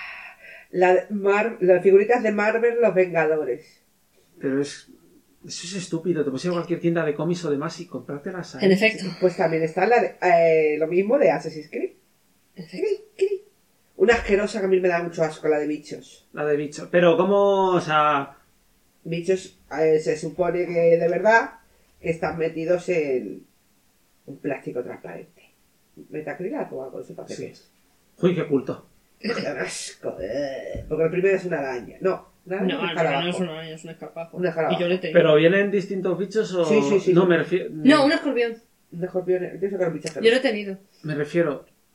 Las figuritas de Marvel, los Vengadores. Pero eso es estúpido. Te puedes ir a cualquier tienda de cómics o demás y comprártelas ahí. En efecto. Pues también está lo mismo de Assassin's Creed. Creed. Una asquerosa que a mí me da mucho asco, la de bichos. La de bicho. Pero ¿cómo? O sea... Bichos se supone que de verdad que están metidos en un plástico transparente. Metacrilato o algo, no sé para qué Sí. es. Uy, qué culto. Me da asco. Porque el primero es una araña. No, una araña No, un el escarabajo. no es un araña, es un escarabajo. Un escarabajo. Y yo le he tenido. ¿Pero vienen distintos bichos o...? Sí. No, me refiero... No, un escorpión. Un escorpión. Yo sé que los bichos Yo lo he tenido. Me refiero...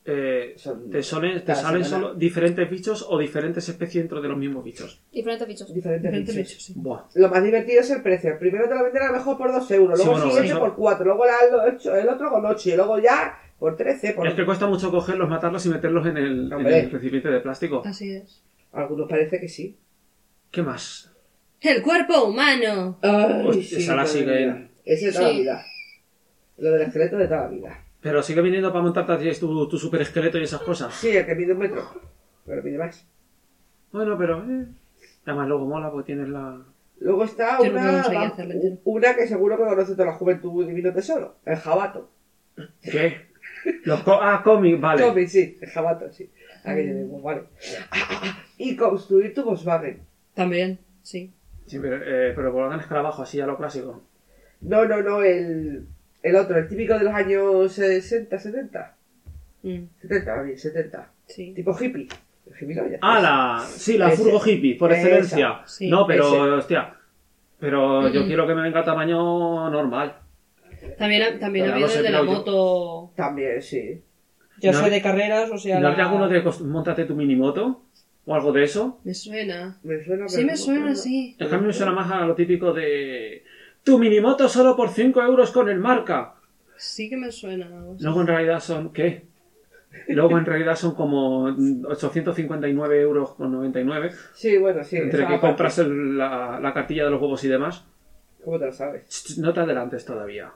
te salen cada solo semana. diferentes bichos o diferentes especies dentro de los mismos bichos. Diferentes bichos. Diferentes Diferentes bichos. bichos, sí. Buah. Lo más divertido es el precio. Primero te lo venden a lo mejor por 2 euros, Sí, luego bueno, siguiente eso- por 4, luego el otro con 8 y luego ya por 13. Por... Es que cuesta mucho cogerlos, matarlos y meterlos en el Hombre. recipiente de plástico. Así es. Algunos parece que sí. ¿Qué más? ¡El cuerpo humano! Ay, Hostia, esa la madre sigue. mía. Ese de toda la Sí. vida. Lo del esqueleto de toda la vida. Pero sigue viniendo para montarte así tu super esqueleto y esas cosas. Sí, el que mide 1 metro. Pero mide más. Bueno, pero... Además luego mola porque tienes la... Luego está Yo no me conseguí hacerlo entero. una que seguro que conoce toda la juventud Divino Tesoro. El jabato. ¿Qué? Cómic, vale. Cómic, sí. El jabato, sí. Aquello de, vale. Y construir tu Volkswagen. También, sí. Sí, pero Volkswagen Escarabajo, así a lo clásico. No, el otro, el típico de los años 60, 70. Mm, 70, bien, 70. sí. Tipo hippie. El hippie no, ya. Ah, la Ese. furgo hippie, por Esa, excelencia. sí, No, pero, ese. hostia. Pero yo quiero que me venga a tamaño normal. También ha Pero habido no sé, el de la pero yo- moto. También, sí. Yo No soy hay- de carreras, o sea. ¿No habría alguno de móntate tu minimoto? ¿O algo de eso? Me suena. Me suena, Sí, pero me no suena, acuerdo. sí. Es que a mí me suena más a lo típico de... Tu minimoto solo por 5 euros con el marca. Sí que me suena. algo así. Luego en realidad son... ¿Qué? Luego en realidad son como 859 euros con 99. Sí, bueno, sí. Entre esa que aparte. compras la cartilla de los huevos y demás. ¿Cómo te lo sabes? No te adelantes todavía.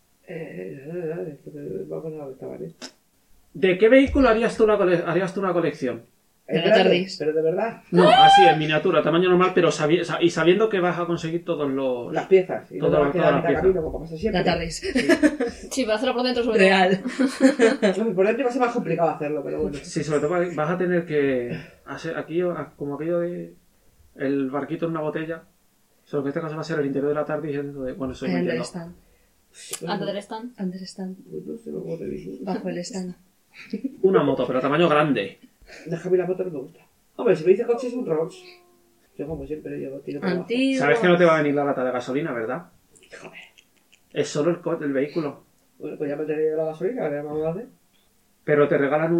Vamos a ver, está vale. ¿De qué vehículo harías tú una colección? De Es la grande, Tardis. pero de verdad. No, así en miniatura, tamaño normal, pero y sabiendo que vas a conseguir todos los... Las piezas. Y no te Toda- va a quedar toda a la mitad pieza. camino, como pasa siempre. La tardis. Sí, para hacerlo por dentro sobre todo. Real. Por dentro va a ser más complicado hacerlo, pero bueno. Sí, sobre todo vas a tener que hacer aquí, como aquello de el barquito en una botella. Solo que en este caso va a ser el interior de la tarde y dentro de... Bueno, eso yo entiendo. Understand. Antes del stand. Understand. No sé cómo te digo. Bajo el stand. Una moto, pero tamaño grande. Déjame la moto, no me gusta. Hombre, si me dice coche es un Rolls. Yo como siempre llevo tiro para abajo. Antiguo. Sabes que no te va a venir la lata de gasolina, ¿verdad? Joder. Es solo el vehículo. Bueno, pues ya me tenía la gasolina, ¿qué vamos a hacer? Pero te regalan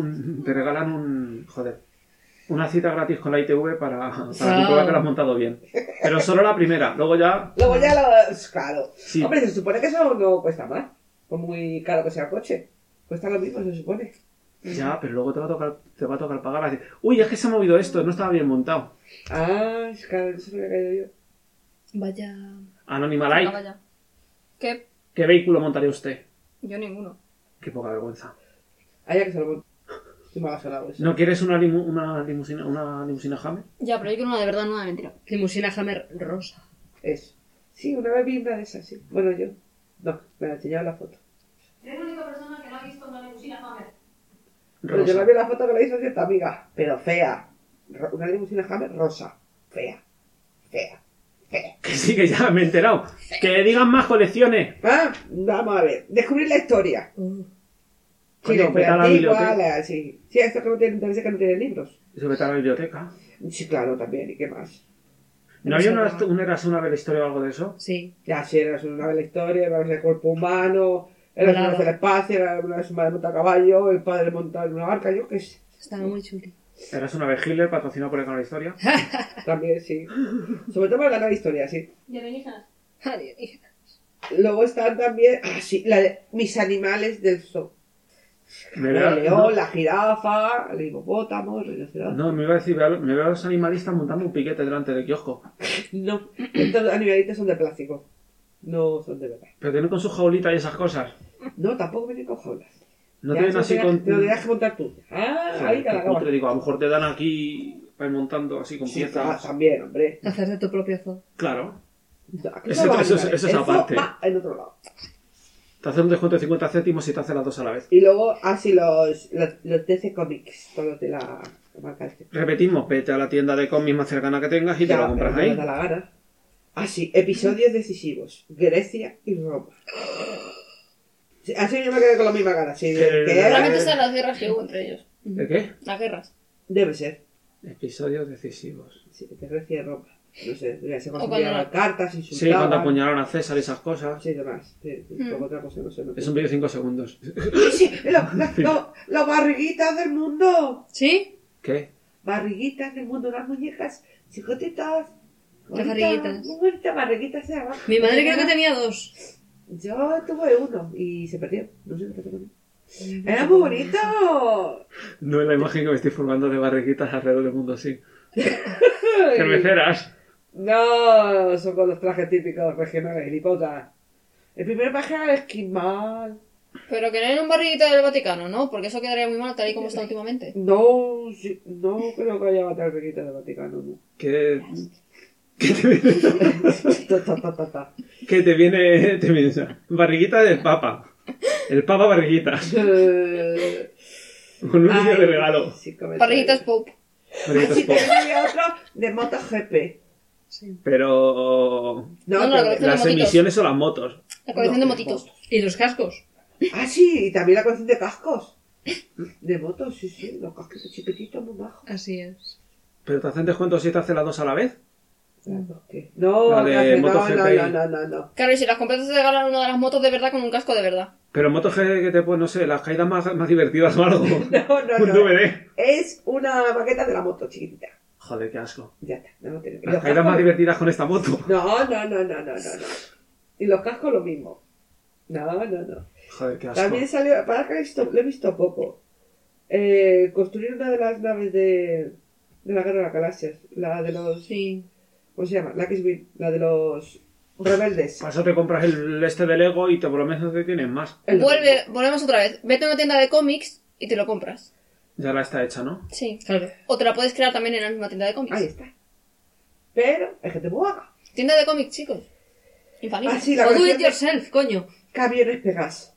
una cita gratis con la ITV para comprobar que lo has montado bien. Pero solo la primera, luego ya... Luego ya lo... Claro. Sí. Hombre, se supone que eso no cuesta más. Por muy caro que sea el coche. Cuesta lo mismo, se supone. Ya, pero luego te va a tocar pagar así. Uy, es que se ha movido esto, no estaba bien montado. Ah, es que eso me había caído yo. Vaya. Anónima Ah, Light, vaya. ¿Qué? ¿qué vehículo montaría usted? Yo ninguno. Qué poca vergüenza. Ah, ya que se lo monto. Estoy mal sonado eso. ¿No quieres una limusina Hammer? Ya, pero yo quiero una de verdad, no una de mentira. Limusina Hammer rosa. Eso. Sí, una vez vi una de esas, sí. Bueno, yo. No, me la enseñaba la foto. Eres la única persona que no ha visto una limusina Hammer. Pero yo la vi en la foto que le hizo cierta amiga. Pero fea. Una limusina Hammer rosa. Fea. Fea. Fea. Que sí, que ya me he enterado. Que digan más colecciones. Ah, vamos a ver. Descubrir la historia. Sí, Coño, la historia vete a la antigua, biblioteca. sí. Sí, esto que no tiene, parece que no tiene libros. Eso vete a la biblioteca. Sí, claro, también. ¿Y qué más? ¿No había una vez la historia o algo de eso? Sí. Ya, sí, era una vez la historia, era una vez el cuerpo humano, era una vez el espacio, era una vez su madre monta a caballo, el padre monta en una barca, yo qué sé. Estaba muy chuli. Eras una vez Hitler patrocinado por el canal de historia. También, sí. Sobre todo para ganar historia, sí. ¿Y alienígenas? Alienígena. Luego están también, sí, la de mis animales del zoo. Me El veo- león, la jirafa, el hipopótamo, el rinoceronte. No, me iba a decir, me veo a los animalistas montando un piquete delante del kiosco. No, estos animalitos son de plástico. No son de verdad. Pero tienen con su jaulita y esas cosas. No, tampoco vienen con jaulas. No Ya, tienen así con... Te lo tendrás que montar tú. Ah, Joder, ahí qué cada cutre, gama. digo, a lo mejor te dan aquí para ir montando así con Sí, piezas. también, hombre. Hacer de tu propio zoo. Claro. Aquí Eso- no va eso- a animar. eso es El zoo aparte. va en otro lado. Te hacen un descuento de 50 céntimos y te hacen las dos a la vez. Y luego, así los DC Comics, todos los de la marca este. Repetimos, vete a la tienda de cómics más cercana que tengas y te Ya, lo compras pero no ahí. me da la gana. Así, episodios decisivos. Grecia y Roma. Sí, así yo me quedé con la misma gana. Sí, Que- que Realmente son las guerras que hubo entre ellos. ¿De qué? Las guerras. debe ser. Episodios decisivos. Sí, de Grecia y Roma. No sé, ya se O construían cuando- cartas, Sí, insultaban. cuando apuñalaron a César y esas cosas. Sí, demás. Sí, poco otra cosa, no sé. No Es un vídeo de 5 segundos. Sí, las barriguitas del mundo. ¿Sí? ¿Qué? Barriguitas del mundo, las muñecas chicotitas. Las barriguitas. Muy bonitas barriguitas de abajo. Mi madre creo que tenía 2. Yo tuve uno y se perdió. No sé qué pasó con él. ¡Era muy bonito! No es la imagen que me estoy formando de barriguitas alrededor del mundo, sí. Cerveceras. No, son con los trajes típicos regionales, gilipollas. El primer viaje era el esquimal. Pero que no en un barriguito del Vaticano, ¿no? Porque eso quedaría muy mal tal y como está últimamente. No, sí, no creo que haya barriguitas del Vaticano, no. ¿Qué te viene? Ta. ¿Qué te viene? Te viene esa. Barriguita del Papa. El Papa barriguita. Con un vídeo de regalo. Sí, comentarios. Barriguitas Pop. Barriguitas Sí, pop. también había otro de MotoGP. Sí. Pero No, pero- la colección las de motitos. emisiones son las motos. La colección No, de motitos. ¿Y los cascos? Ah, sí, y también la colección de cascos. De motos, sí, los cascos chiquititos, muy bajos. Así es. ¿Pero te hacen descuento si te haces las dos a la vez? ¿Qué? No, La de MotoGP. no. Claro, y si las compras te regalan una de las motos de verdad con un casco de verdad. Pero en MotoGP que te pones, no sé, las caídas más divertidas o algo. No, Un no. DVD. Es una maqueta de la moto chiquitita. Joder, qué asco. Ya está, no tiene. Y Las los caídas más cascos- divertidas con esta moto. No. Y los cascos lo mismo. No. Joder, qué asco. También salió, para que lo he visto poco. Construir una de las naves de la Guerra de las Galaxias. La de los. Sí. ¿Cómo se llama? La X-Wing. La de los rebeldes. Para eso te compras el este de Lego y por lo menos te tienes más. Volvemos otra vez. Vete a una tienda de cómics y te lo compras. Ya la está hecha, ¿no? Sí. Claro. O te la puedes crear también en la misma tienda de cómics. Ahí está. Pero hay gente muy vaga. Tienda de cómics, chicos. Infalible. Ah, sí, la O do colección it de yourself, coño. camiones Pegaso.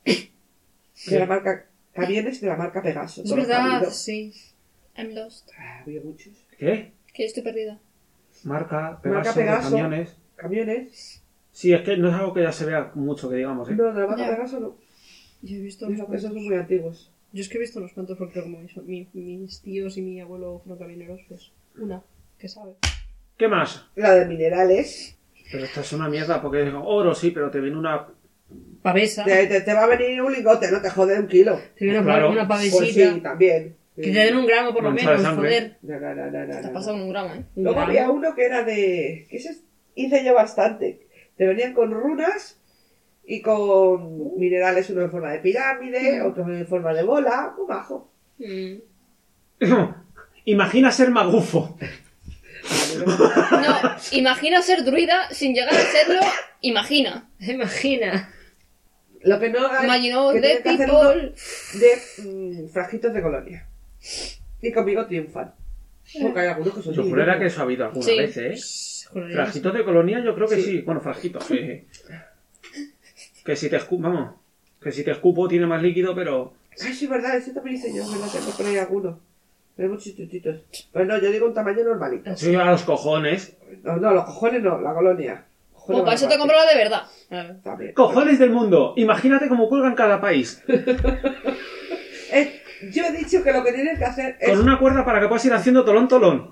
De la marca. Camiones de la marca Pegaso. Es todos los que ha verdad, habido. sí. I'm lost. Había muchos. ¿Qué? Que estoy perdida. Marca, Pegaso, Marca Pegaso. de camiones. Camiones. Sí, es que no es algo que ya se vea mucho, que digamos, ¿eh? No, de la marca Ya. Pegaso no. Yo he visto unos Esos cuantos. son muy antiguos. Yo es que he visto unos cuantos porque como mis tíos y mi abuelo fueron camioneros, pues una que sabe. ¿Qué más? La de minerales. Pero esta es una mierda, porque digo, oro sí, pero te viene una... Pavesa. Te va a venir un lingote, no te jode 1 kilo. Te viene Claro. una Pues pavesita. sí, también. Que te den 1 gramo por lo Mancha de menos, sangre. joder. No. Te has pasado con un gramo, ¿eh? Un Luego gramo. había uno que era de... que ese hice yo bastante. Te venían con runas y con minerales, uno en forma de pirámide, otro en forma de bola, muy bajo. Mm. Imagina ser magufo. No, imagina ser druida sin llegar a serlo. Imagina. Imagina. Lo que no hay Imagino que de tiene que hacer uno people. de frasquitos de colonia. Y conmigo triunfan. Porque hay algunos que son Yo muy juraría buenos. que eso ha habido alguna Sí. vez, ¿eh? Juraría. Frajitos de colonia yo creo que Sí. sí. Bueno, frajitos, que si te escupo, vamos, que si te escupo tiene más líquido, pero... Ay, sí, verdad, ese también hice yo, verdad, tengo por ahí algunos. Hay muchos chutitos. Pero no, yo digo un tamaño normalito. Sí, a los cojones. No, los cojones no, la colonia. Pues para eso te compro la de verdad. Claro. También. Cojones del mundo. Imagínate cómo cuelgan cada país. Yo he dicho que lo que tienes que hacer es Con una cuerda para que puedas ir haciendo tolón, tolón.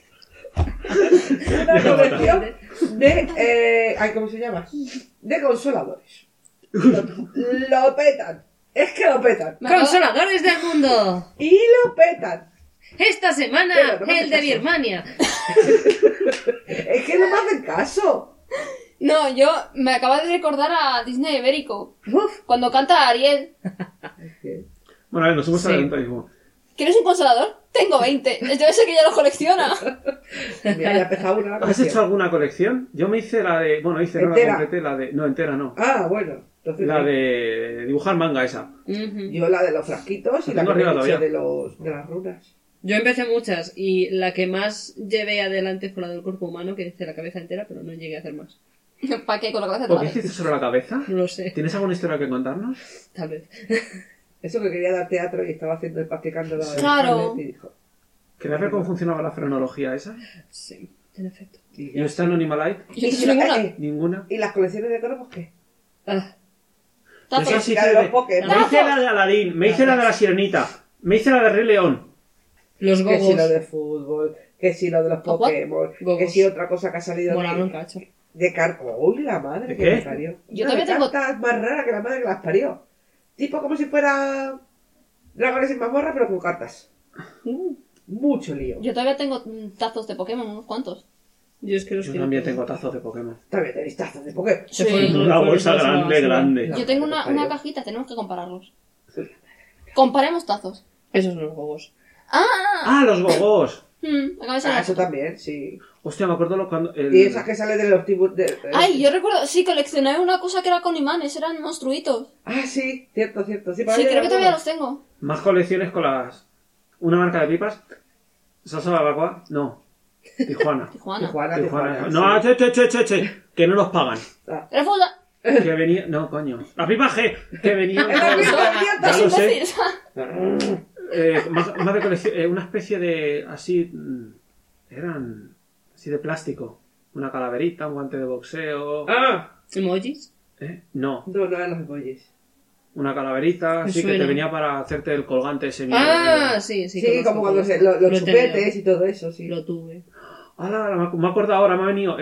una colección de... ay, ¿cómo se llama? De consoladores. Lo petan. Es que lo petan. Me acabo- ¡Consoladores del mundo! Y lo petan. Esta semana, Pero no me el de haces caso. Birmania. Es que no me hacen caso. No, yo me acabo de recordar a Disney Ibérico. Uf. Cuando canta Ariel. Bueno, a ver, nos hemos Sí. adelantado y digo, ¿Quieres un consolador? Tengo 20. Debe ser que ya los colecciona. Mira, ya empezó una la ¿has colección. hecho alguna colección? Yo me hice la de... Bueno, hice, no la Entera. completé, la de... No, entera no. Ah, bueno. Entonces, La de dibujar manga esa. Ujú. yo la de los frasquitos y La la tengo que me he arriba hecho todavía. de las runas. Yo empecé muchas y la que más llevé adelante fue la del cuerpo humano, que hice la cabeza entera, pero no llegué a hacer más. ¿Para qué? Con la cabeza ¿Por qué toda. hiciste solo la cabeza? No lo sé, ¿Tienes alguna historia que contarnos? tal vez. Eso que quería dar teatro y estaba haciendo practicando la de Claro. Hamlet y dijo. ¿Querías ver cómo funcionaba la frenología esa? Sí, en efecto. Y ¿Y está en Animalite? Yo no sé ninguna. Ninguna. ¿Y las colecciones de cromos qué? Ah, Tazo. Esa sí La que de de- los Pokémon. Me hice la de Aladín, me hice la de la Sirenita, me hice la de Rey León. los Que si lo gogos. de fútbol, Que si lo de los ¿What? Pokémon, Gogos. que si otra cosa que ha salido Mola un cacho. de cartas. ¡Uy, la madre ¿De que qué? me parió! Yo Una todavía de tengo- cartas más rara que la madre que las parió. Tipo como si fuera Dragones sin mazmorra, pero con cartas. Mucho lío. Yo todavía tengo tazos de Pokémon, unos cuantos. Yo es que los Yo quiero también todos. tengo tazos de Pokémon. También tenéis tazas de Pokémon. Se Sí. fueron todos- Una fueron bolsa todos a la grande, basura. grande. No. Yo tengo una cajita, tenemos que compararlos. Comparemos tazos. Esos son los juegos. ¡Ah, los gogos! Acaba de ser Ah, la eso foto. también, sí. Hostia, me acuerdo cuando... Y esas que salen de los tipos de... Ay, yo recuerdo, sí, coleccioné una cosa que era con imanes, eran monstruitos. Ah, sí, cierto, cierto. Sí, Sí, creo que todavía los tengo. Más colecciones con las... Una marca de pipas. ¿Salsa barbacoa? No. Tijuana. Tijuana. Tijuana. No, che, que no nos pagan. Refusa. Que venía... No, coño. La pipa G. Que venían ¡Es la con... misma, Ya idiota! lo sé. Imbécil. Más de colección... una especie de... Así... Eran... Así de plástico. Una calaverita, un guante de boxeo... Ah, ¿Emojis? No. no eran los emojis. Una calaverita, Me así que suena. te venía para hacerte el colgante ese Ah, sí, sí. Sí, conozco, como cuando conozco. se, los Lo he chupetes tenido. y todo eso, sí. Lo tuve. Ahora me acuerdo ahora, me ha venido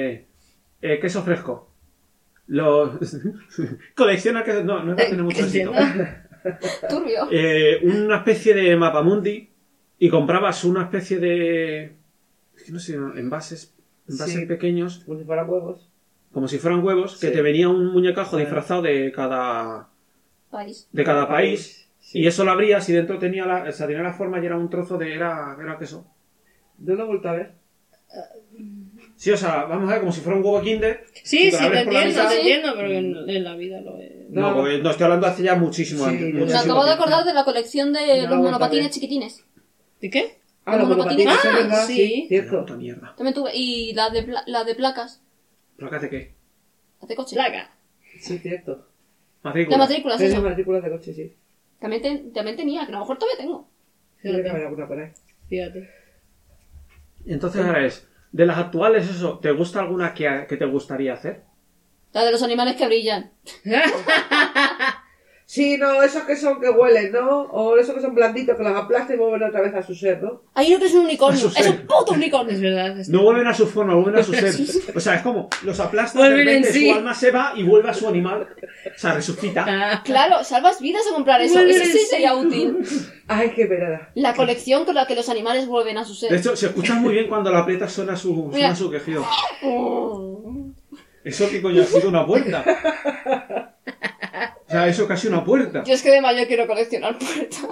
queso fresco. Los colecciona queso, no va a tener mucho éxito. Turbio. Una especie de mapamundi y comprabas una especie de es que no sé, envases Sí. pequeños, Como si fueran huevos. como si fueran huevos, que Sí. te venía un muñecajo Ah. disfrazado de cada País. país. Sí. Y eso lo abrías y dentro tenía tenía la forma y era un trozo de era queso. No lo he vuelto a ver. Sí, o sea, vamos a ver como si fuera un huevo Kinder. Sí, Y sí, lo abres te por la entiendo, mitad. te entiendo, pero en la vida lo he... No, porque no estoy hablando hace ya muchísimo Sí, antes. yo Me muchísimo acabo de tiempo. acordar de la colección de No, los aguanta, monopatines bien. chiquitines. ¿De qué? Ah, los Los monopatines. monopatines, Ah, es verdad, sí. sí, Qué cierto. puta mierda. También tuve. Y la de placas. ¿Placas de qué? Las de coche. Placa. Sí, cierto. Matrícula. La matrícula, Sí, eso. matrículas de coche, sí. También tenía, que a lo mejor todavía tengo. Tiene que haber Fíjate, alguna por ahí. fíjate. Entonces ahora es, de las actuales eso, ¿te gusta alguna que te gustaría hacer? La de los animales que brillan. Sí, no, esos que son que huelen, ¿no? O esos que son blanditos que los aplastan y vuelven otra vez a su ser, ¿no? Hay uno que es un unicornio. Eso sí. Es un puto unicornio. Es verdad. No vuelven a su forma, vuelven a su ser. O sea, es como, los aplastan, de Vuelven en repente sí. su alma se va y vuelve a su animal. O sea, resucita. Ah, Claro, salvas vidas a comprar eso. Vuelven Eso en sí sí. sería útil. Ay, qué verada. La colección con la que los animales vuelven a su De ser. hecho, se escucha muy bien cuando la aprietas, suena su quejido. ¿Eso qué coño ha sido una puerta? O sea, eso casi una puerta. Yo es que de mayor quiero coleccionar puertas.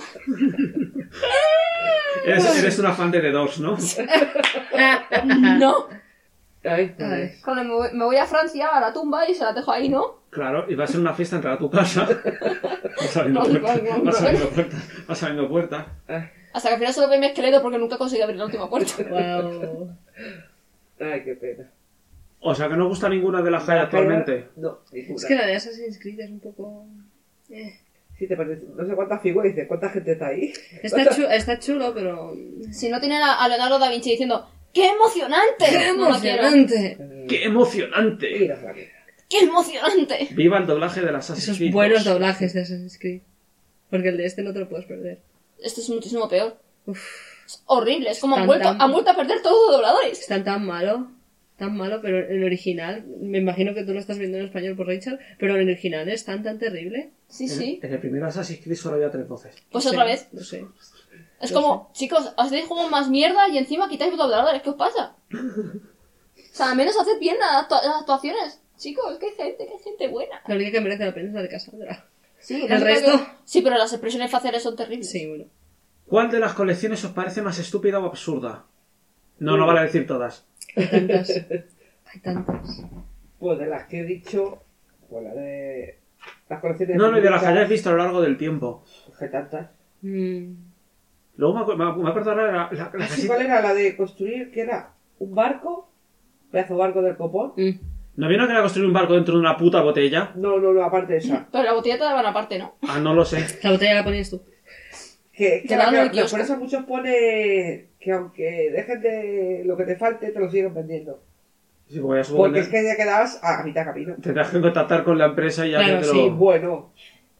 Eres una fan de The Doors, ¿no? No. Ay, Ay. Cuando me voy a Francia a la tumba y se la dejo ahí, ¿no? Claro, y va a ser una fiesta entrar a tu casa. Vas abriendo puertas. Vas abriendo puertas. Hasta que al final solo ve mi esqueleto porque nunca conseguí abrir la última puerta. wow. Ay, qué pena. O sea, que no gusta ninguna de las que hay actualmente. No, ninguna. Es que la de Assassin's Creed es un poco... Sí, te parece. No sé cuántas figuras dice, cuánta gente está ahí. Está chulo, pero... Si no tienen a Leonardo da Vinci diciendo ¡qué emocionante! ¡Qué No la quiero. emocionante! ¡Qué emocionante! Mira, Flavia. ¡Qué emocionante! Viva el doblaje de las Assassin's Esos Creed buenos 2. doblajes de Assassin's Creed. Porque el de este no te lo puedes perder. Este es muchísimo peor. Uf, Es horrible. Es como Tan, han vuelto tan- a perder todos los dobladores. está tan malo, pero el original, me imagino que tú lo estás viendo en español por Rachel, pero el original es tan terrible. Sí, sí. En el primer Assassin's Creed solo había 3 voces. Pues No otra sé, vez. No sé. Es no como, chicos, hacéis juego más mierda y encima quitáis dobladores. ¿Qué os pasa? O sea, al menos haced bien las actuaciones. Chicos, que hay gente buena. La única que merece la pena es la de Cassandra. Sí, ¿El resto? Sí, pero las expresiones faciales son terribles. Sí, bueno. ¿Cuál de las colecciones os parece más estúpida o absurda? No vale decir todas. Hay tantas. Hay tantas. Pues de las que he dicho, pues la de. Las colecciones No, y de las que figuritas, hayáis visto a lo largo del tiempo. pues que tantas. Luego me acuerdo ahora la Ah, que sí, sí- ¿cuál era la de construir? ¿Qué era? ¿Un barco? ¿Pedazo de barco del copón? ¿No había una que era construir un barco dentro de una puta botella? No, aparte de esa. Pero la botella te daban aparte, ¿no? Ah, no lo sé. La botella la ponías tú. Que Te la dan en el por kiosco. eso muchos pone que aunque dejes de lo que te falte, te lo siguen vendiendo. Sí, porque ya supongo Porque que es que ya quedabas a mitad camino. tendrás que contactar con la empresa y ya Claro, que te sí, lo... Bueno,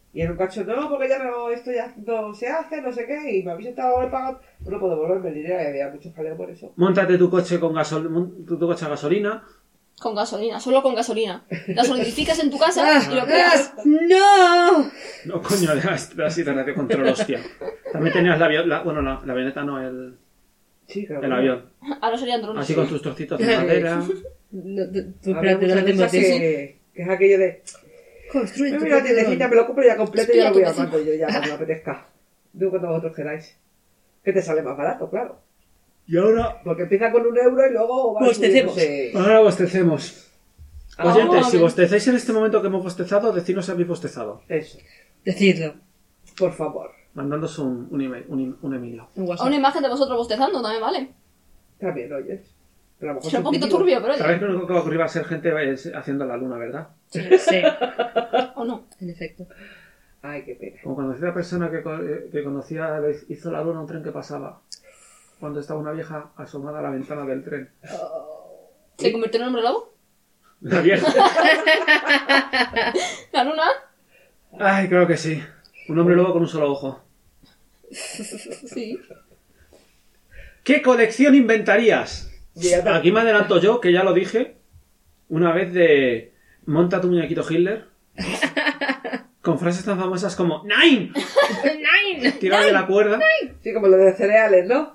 Y en un cacho, no, porque ya no, esto ya no se hace, no sé qué, y me habéis estado pagando, pues no puedo volverme el dinero y había mucho jaleo por eso. Móntate tu coche con tu coche a gasolina. Con gasolina, solo con gasolina. La solidificas en tu casa y lo creas. ¡No! No, coño, así te de control, hostia. También tenías la avioneta no, el avión. Ahora serían drones. Así con tus trocitos de madera. No, tú Habrá espérate, muchas no te cosas mates. que es aquello de, Construye me tu voy a la propio tiendecita, dron. me lo compro ya completo y ya lo voy Espía tu armando yo ya cuando me apetezca. Digo cuando vosotros queráis. Que te sale más barato, claro. Y ahora Porque empieza con €1 y luego va Bostecemos. subiéndose. Ahora bostecemos. Ah, Oyentes, si bien. bostecéis en este momento que hemos bostezado, decidnos si habéis bostezado. Eso, Decidlo. por favor. Mandándos un email, un Emilio. En A WhatsApp. una imagen de vosotros bostezando también vale. También, oyes. Pero a lo mejor Será un poquito subjetivo. turbio, pero oye. Sabéis que lo único que va a ocurrir va a ser gente haciendo la luna, ¿verdad? Sí, O no. en efecto. Ay, qué pena. Como conocí a la persona que conocía, hizo la luna a un tren que pasaba. Cuando estaba una vieja asomada a la ventana del tren. ¿Se convirtió en un hombre lobo? La vieja. ¿La luna? Ay, creo que sí. Un hombre lobo con un solo ojo. Sí. ¿Qué colección inventarías? Ya te- Aquí me adelanto yo, que ya lo dije, una vez de monta tu muñequito Hitler, con frases tan famosas como ¡Nine! ¡Nine! Tira de la cuerda. Sí, como lo de cereales, ¿no?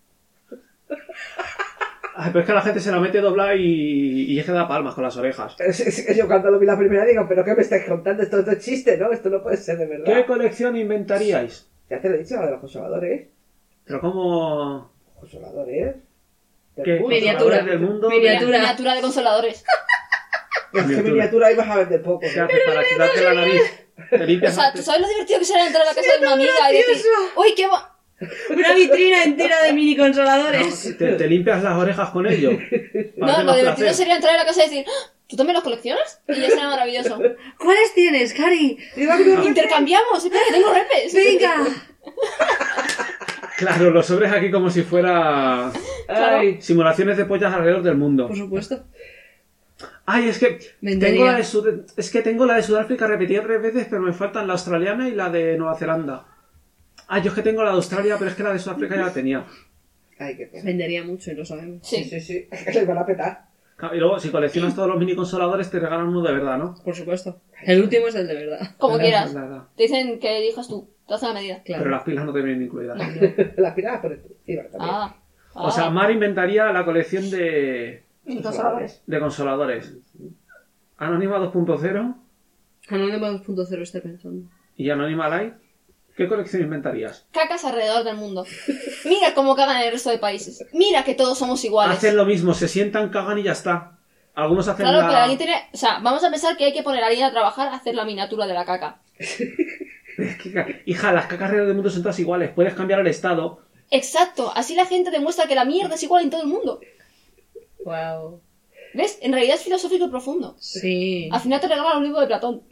Ay, pero es que la gente se la mete doblada y es que da palmas con las orejas. Es que yo cuando lo vi la primera digo, ¿pero qué me estáis contando? Esto es chiste, ¿no? Esto no puede ser de verdad. ¿Qué colección inventaríais? Ya te lo he dicho, la de los consoladores. Pero como... ¿Consoladores? Del ¿Qué? mundo. Miniatura. Del mundo. Miniatura. Miniatura de consoladores. Es que miniatura ibas a vender poco. ¿Qué haces para quitarte la nariz? Te O limpias sea, ¿tú sabes lo divertido que será entrar a la casa de una amiga y decir, uy, qué va... Una vitrina entera de mini consoladores. te limpias las orejas con ello. Para No, hacer lo más divertido placer. sería entrar a la casa y decir, "¡Ah! ¿tú también los coleccionas? Y ya será maravilloso. ¿Cuáles tienes, Cari? Intercambiamos, espera, que tengo repes. ¡Venga! Claro, los sobres aquí como si fuera Ay, simulaciones de pollas alrededor del mundo. Por supuesto. Ay, es que Vendería. tengo la de Sudáfrica repetida 3 veces, pero me faltan la australiana y la de Nueva Zelanda. Yo es que tengo la de Australia, pero es que la de Sudáfrica ya la tenía. ay, qué pena. Vendería mucho y lo sabemos. Sí, Sí. sí, sí. Es que les van a petar. Y luego, si coleccionas todos los mini consoladores, te regalan uno de verdad, ¿no? Por supuesto. El último es el de verdad. Como Es quieras. verdad. Te dicen que elijas tú. Te hacen la medida. Claro. Pero las pilas no te vienen incluidas. Las piradas por esto. Y vale, también. Ah. O sea, Mar inventaría la colección de consoladores. Anónima 2.0 Anónima 2.0 estoy pensando. y Anónima Light. ¿Qué colección inventarías? Cacas alrededor del mundo. Mira cómo cagan en el resto de países. Mira que todos somos iguales. Hacen lo mismo, se sientan, cagan y ya está. Algunos hacen Claro, la... pero alguien tiene... O sea, vamos a pensar que hay que poner a alguien a trabajar a hacer la miniatura de la caca. Es que, hija, las cacas alrededor del mundo son todas iguales. Puedes cambiar el estado. Exacto. Así la gente demuestra que la mierda es igual en todo el mundo. Wow. ¿Ves? En realidad es filosófico y profundo. Sí. Al final te regalan un libro de Platón.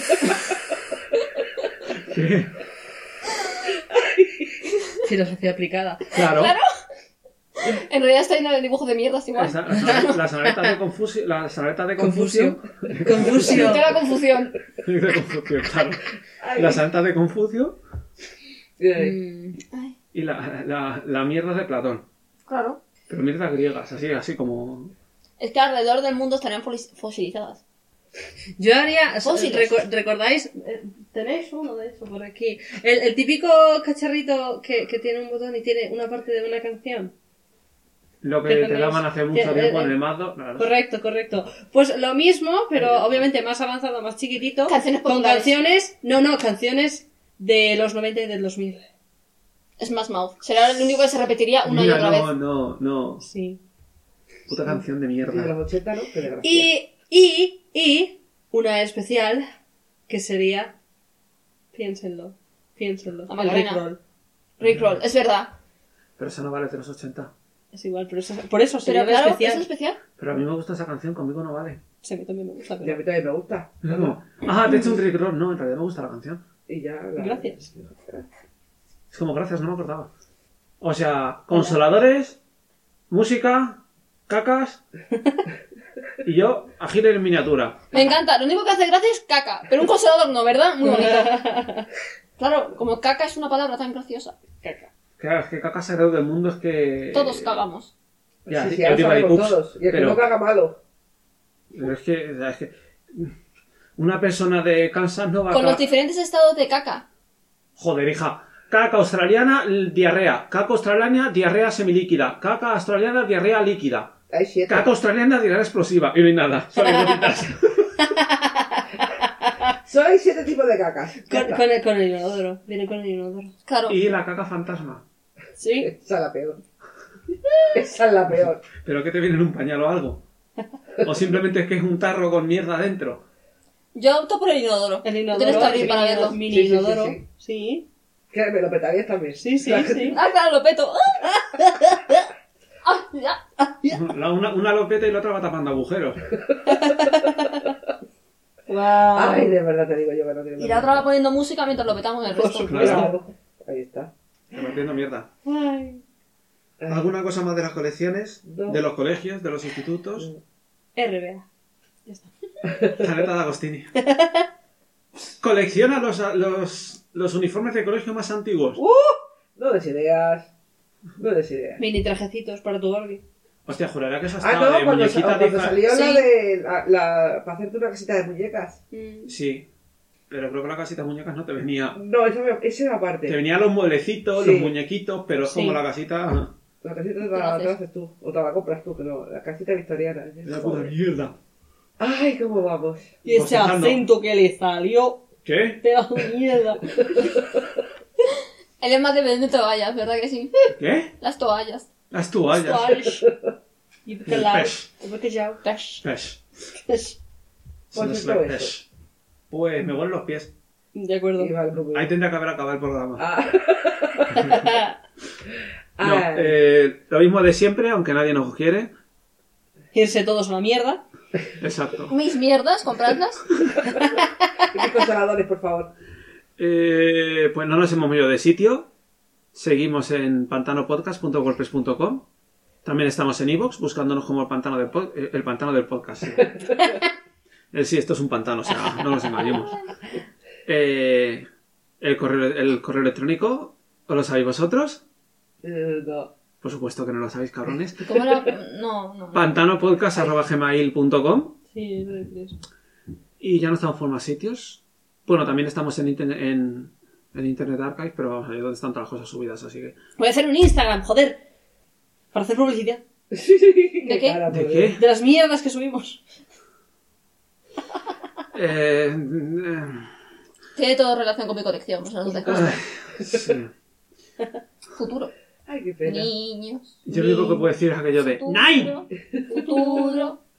Filosofía aplicada. Claro. Claro. En realidad está lleno de dibujos de mierdas igual. Las aletas de Confucio. Las aletas de Confucio. Confucio. Toda la confusión. De Confucio, claro. Ay, Las aletas de Confucio ay. Mm, Ay, y la mierda de Platón. claro. Pero mierdas griegas, así como... Es que alrededor del mundo estarían fosilizadas. Yo haría... Fósiles. ¿Recordáis? Tenéis uno de eso por aquí. El típico cacharrito que tiene un botón y tiene una parte de una canción. Lo que ¿Qué te tenéis? daban hace mucho ¿Qué- tiempo en el Mazdo. No, no. Correcto. Pues lo mismo, pero obviamente más avanzado, más chiquitito. Canciones con populares. canciones... No, canciones de los 90 y del 2000. Smash Mouth. Será el único que se repetiría una y Mira, otra vez. no. Sí. Puta canción de Y de mierda. los 80, ¿no? Qué desgracia. Y una especial que sería... Piénsenlo. La Macarena. Rickroll. Rickroll, es verdad. Pero esa no vale de los 80. Es igual, pero por eso sería Pero una claro, especial. ¿es especial? Pero a mí me gusta esa canción, conmigo no vale. Sí, a mí también me gusta, Y a pero... mí también me gusta. Es como, te he hecho un Rickroll. No, en realidad me gusta la canción. Y ya... Gracias. Es como, gracias, no me acordaba. O sea, consoladores, música, cacas Y yo, a Hitler en miniatura. Me encanta. Lo único que hace gracia es caca. Pero un conservador no, ¿verdad? Muy bonito. Claro, como caca es una palabra tan graciosa. Caca. Claro, es que caca sagrado del mundo es que... Todos cagamos. Ya, sí, yo ahora digo sabemos Pups, todos. Y el que pero- no caga malo. Pero es que una persona de Kansas no va Con a... los diferentes estados de caca. Joder, hija. Caca australiana, diarrea. Caca australiana, diarrea semilíquida. Caca australiana, diarrea líquida. Hay 7. Caca australiana, diarrea explosiva. Y no hay nada. Solo hay gotitas. Solo hay 7 tipos de cacas. Ya está. Con el inodoro. Viene con el inodoro. Claro. Y la caca fantasma. Sí. Esa es la peor. Esa es la peor. ¿Pero qué te viene en un pañal o algo? ¿O simplemente es que es un tarro con mierda dentro? Yo opto por el inodoro. El Lo inodoro. tienes que abrir el para mini- verlo. Mini Sí, sí, sí, inodoro. sí. Sí. Que me lo petarías también. Sí, sí, sí. Ah, claro, lo peto. Ah, ya. Una lo peta y la otra va tapando agujeros. Wow. Ay, de verdad te digo yo que no tiene Y la otra va poniendo música mientras lo petamos el resto. Claro. Ahí está. Repartiendo mierda. Ay. ¿Alguna cosa más de las colecciones? No. ¿De los colegios? ¿De los institutos? RBA. Ya está. Planeta de Agostini. Colecciona los uniformes de colegio más antiguos. No des ideas. No des ideas. Mini trajecitos para tu Barbie. Hostia, juraría que eso Ah, estaba no, de cuando muñequita salió Sí. la de... para hacerte una casita de muñecas. Sí, pero creo que la casita de muñecas no te venía. No, eso era aparte. Te venían los mueblecitos, Sí. los muñequitos, pero es Sí. como la casita. La casita te ¿Qué la haces? haces tú. O te la compras tú, que no. La casita victoriana. Era puta mierda. Ay, cómo vamos. Y ese Bostezando. acento que le salió. ¿Qué? Te da mierda. Él es más de vender toallas, ¿verdad que sí? ¿Qué? Las toallas. Las toallas. Squash. Y bacalao. Pez. Y bacalao. Tash. Pez. Pez. Son Pues los esto pez. es. Pues me huelen los pies. De acuerdo. Y va el grupo. Ahí tendría que haber acabado el programa. Ah. No, Ay. lo mismo de siempre, aunque nadie nos quiere. Irse todos a la mierda. Exacto. Mis mierdas, compradlas. Y mis consoladores, por favor. Pues no nos hemos movido de sitio. Seguimos en pantanopodcast.wordpress.com. También estamos en iVoox, buscándonos como el pantano del podcast. Sí. Sí, esto es un pantano, o sea, no nos engañemos. El correo electrónico, ¿os lo sabéis vosotros? No. Por supuesto que no lo sabéis, cabrones. ¿Cómo era? No. pantanopodcast@gmail.com. Sí, eso. Y ya no estamos por más sitios. Bueno, también estamos en Internet Archive, pero vamos, ahí es donde están todas las cosas subidas, así que... Voy a hacer un Instagram, joder. Para hacer publicidad. ¿De qué? Cara, ¿De por qué? Dios. De las mierdas que subimos. Tiene todo relación con mi colección, pues las dos cosas. Sí. Futuro. Ay, qué pena. Niños. Yo lo único que puedo decir es aquello de... ¡Nine! Futuro.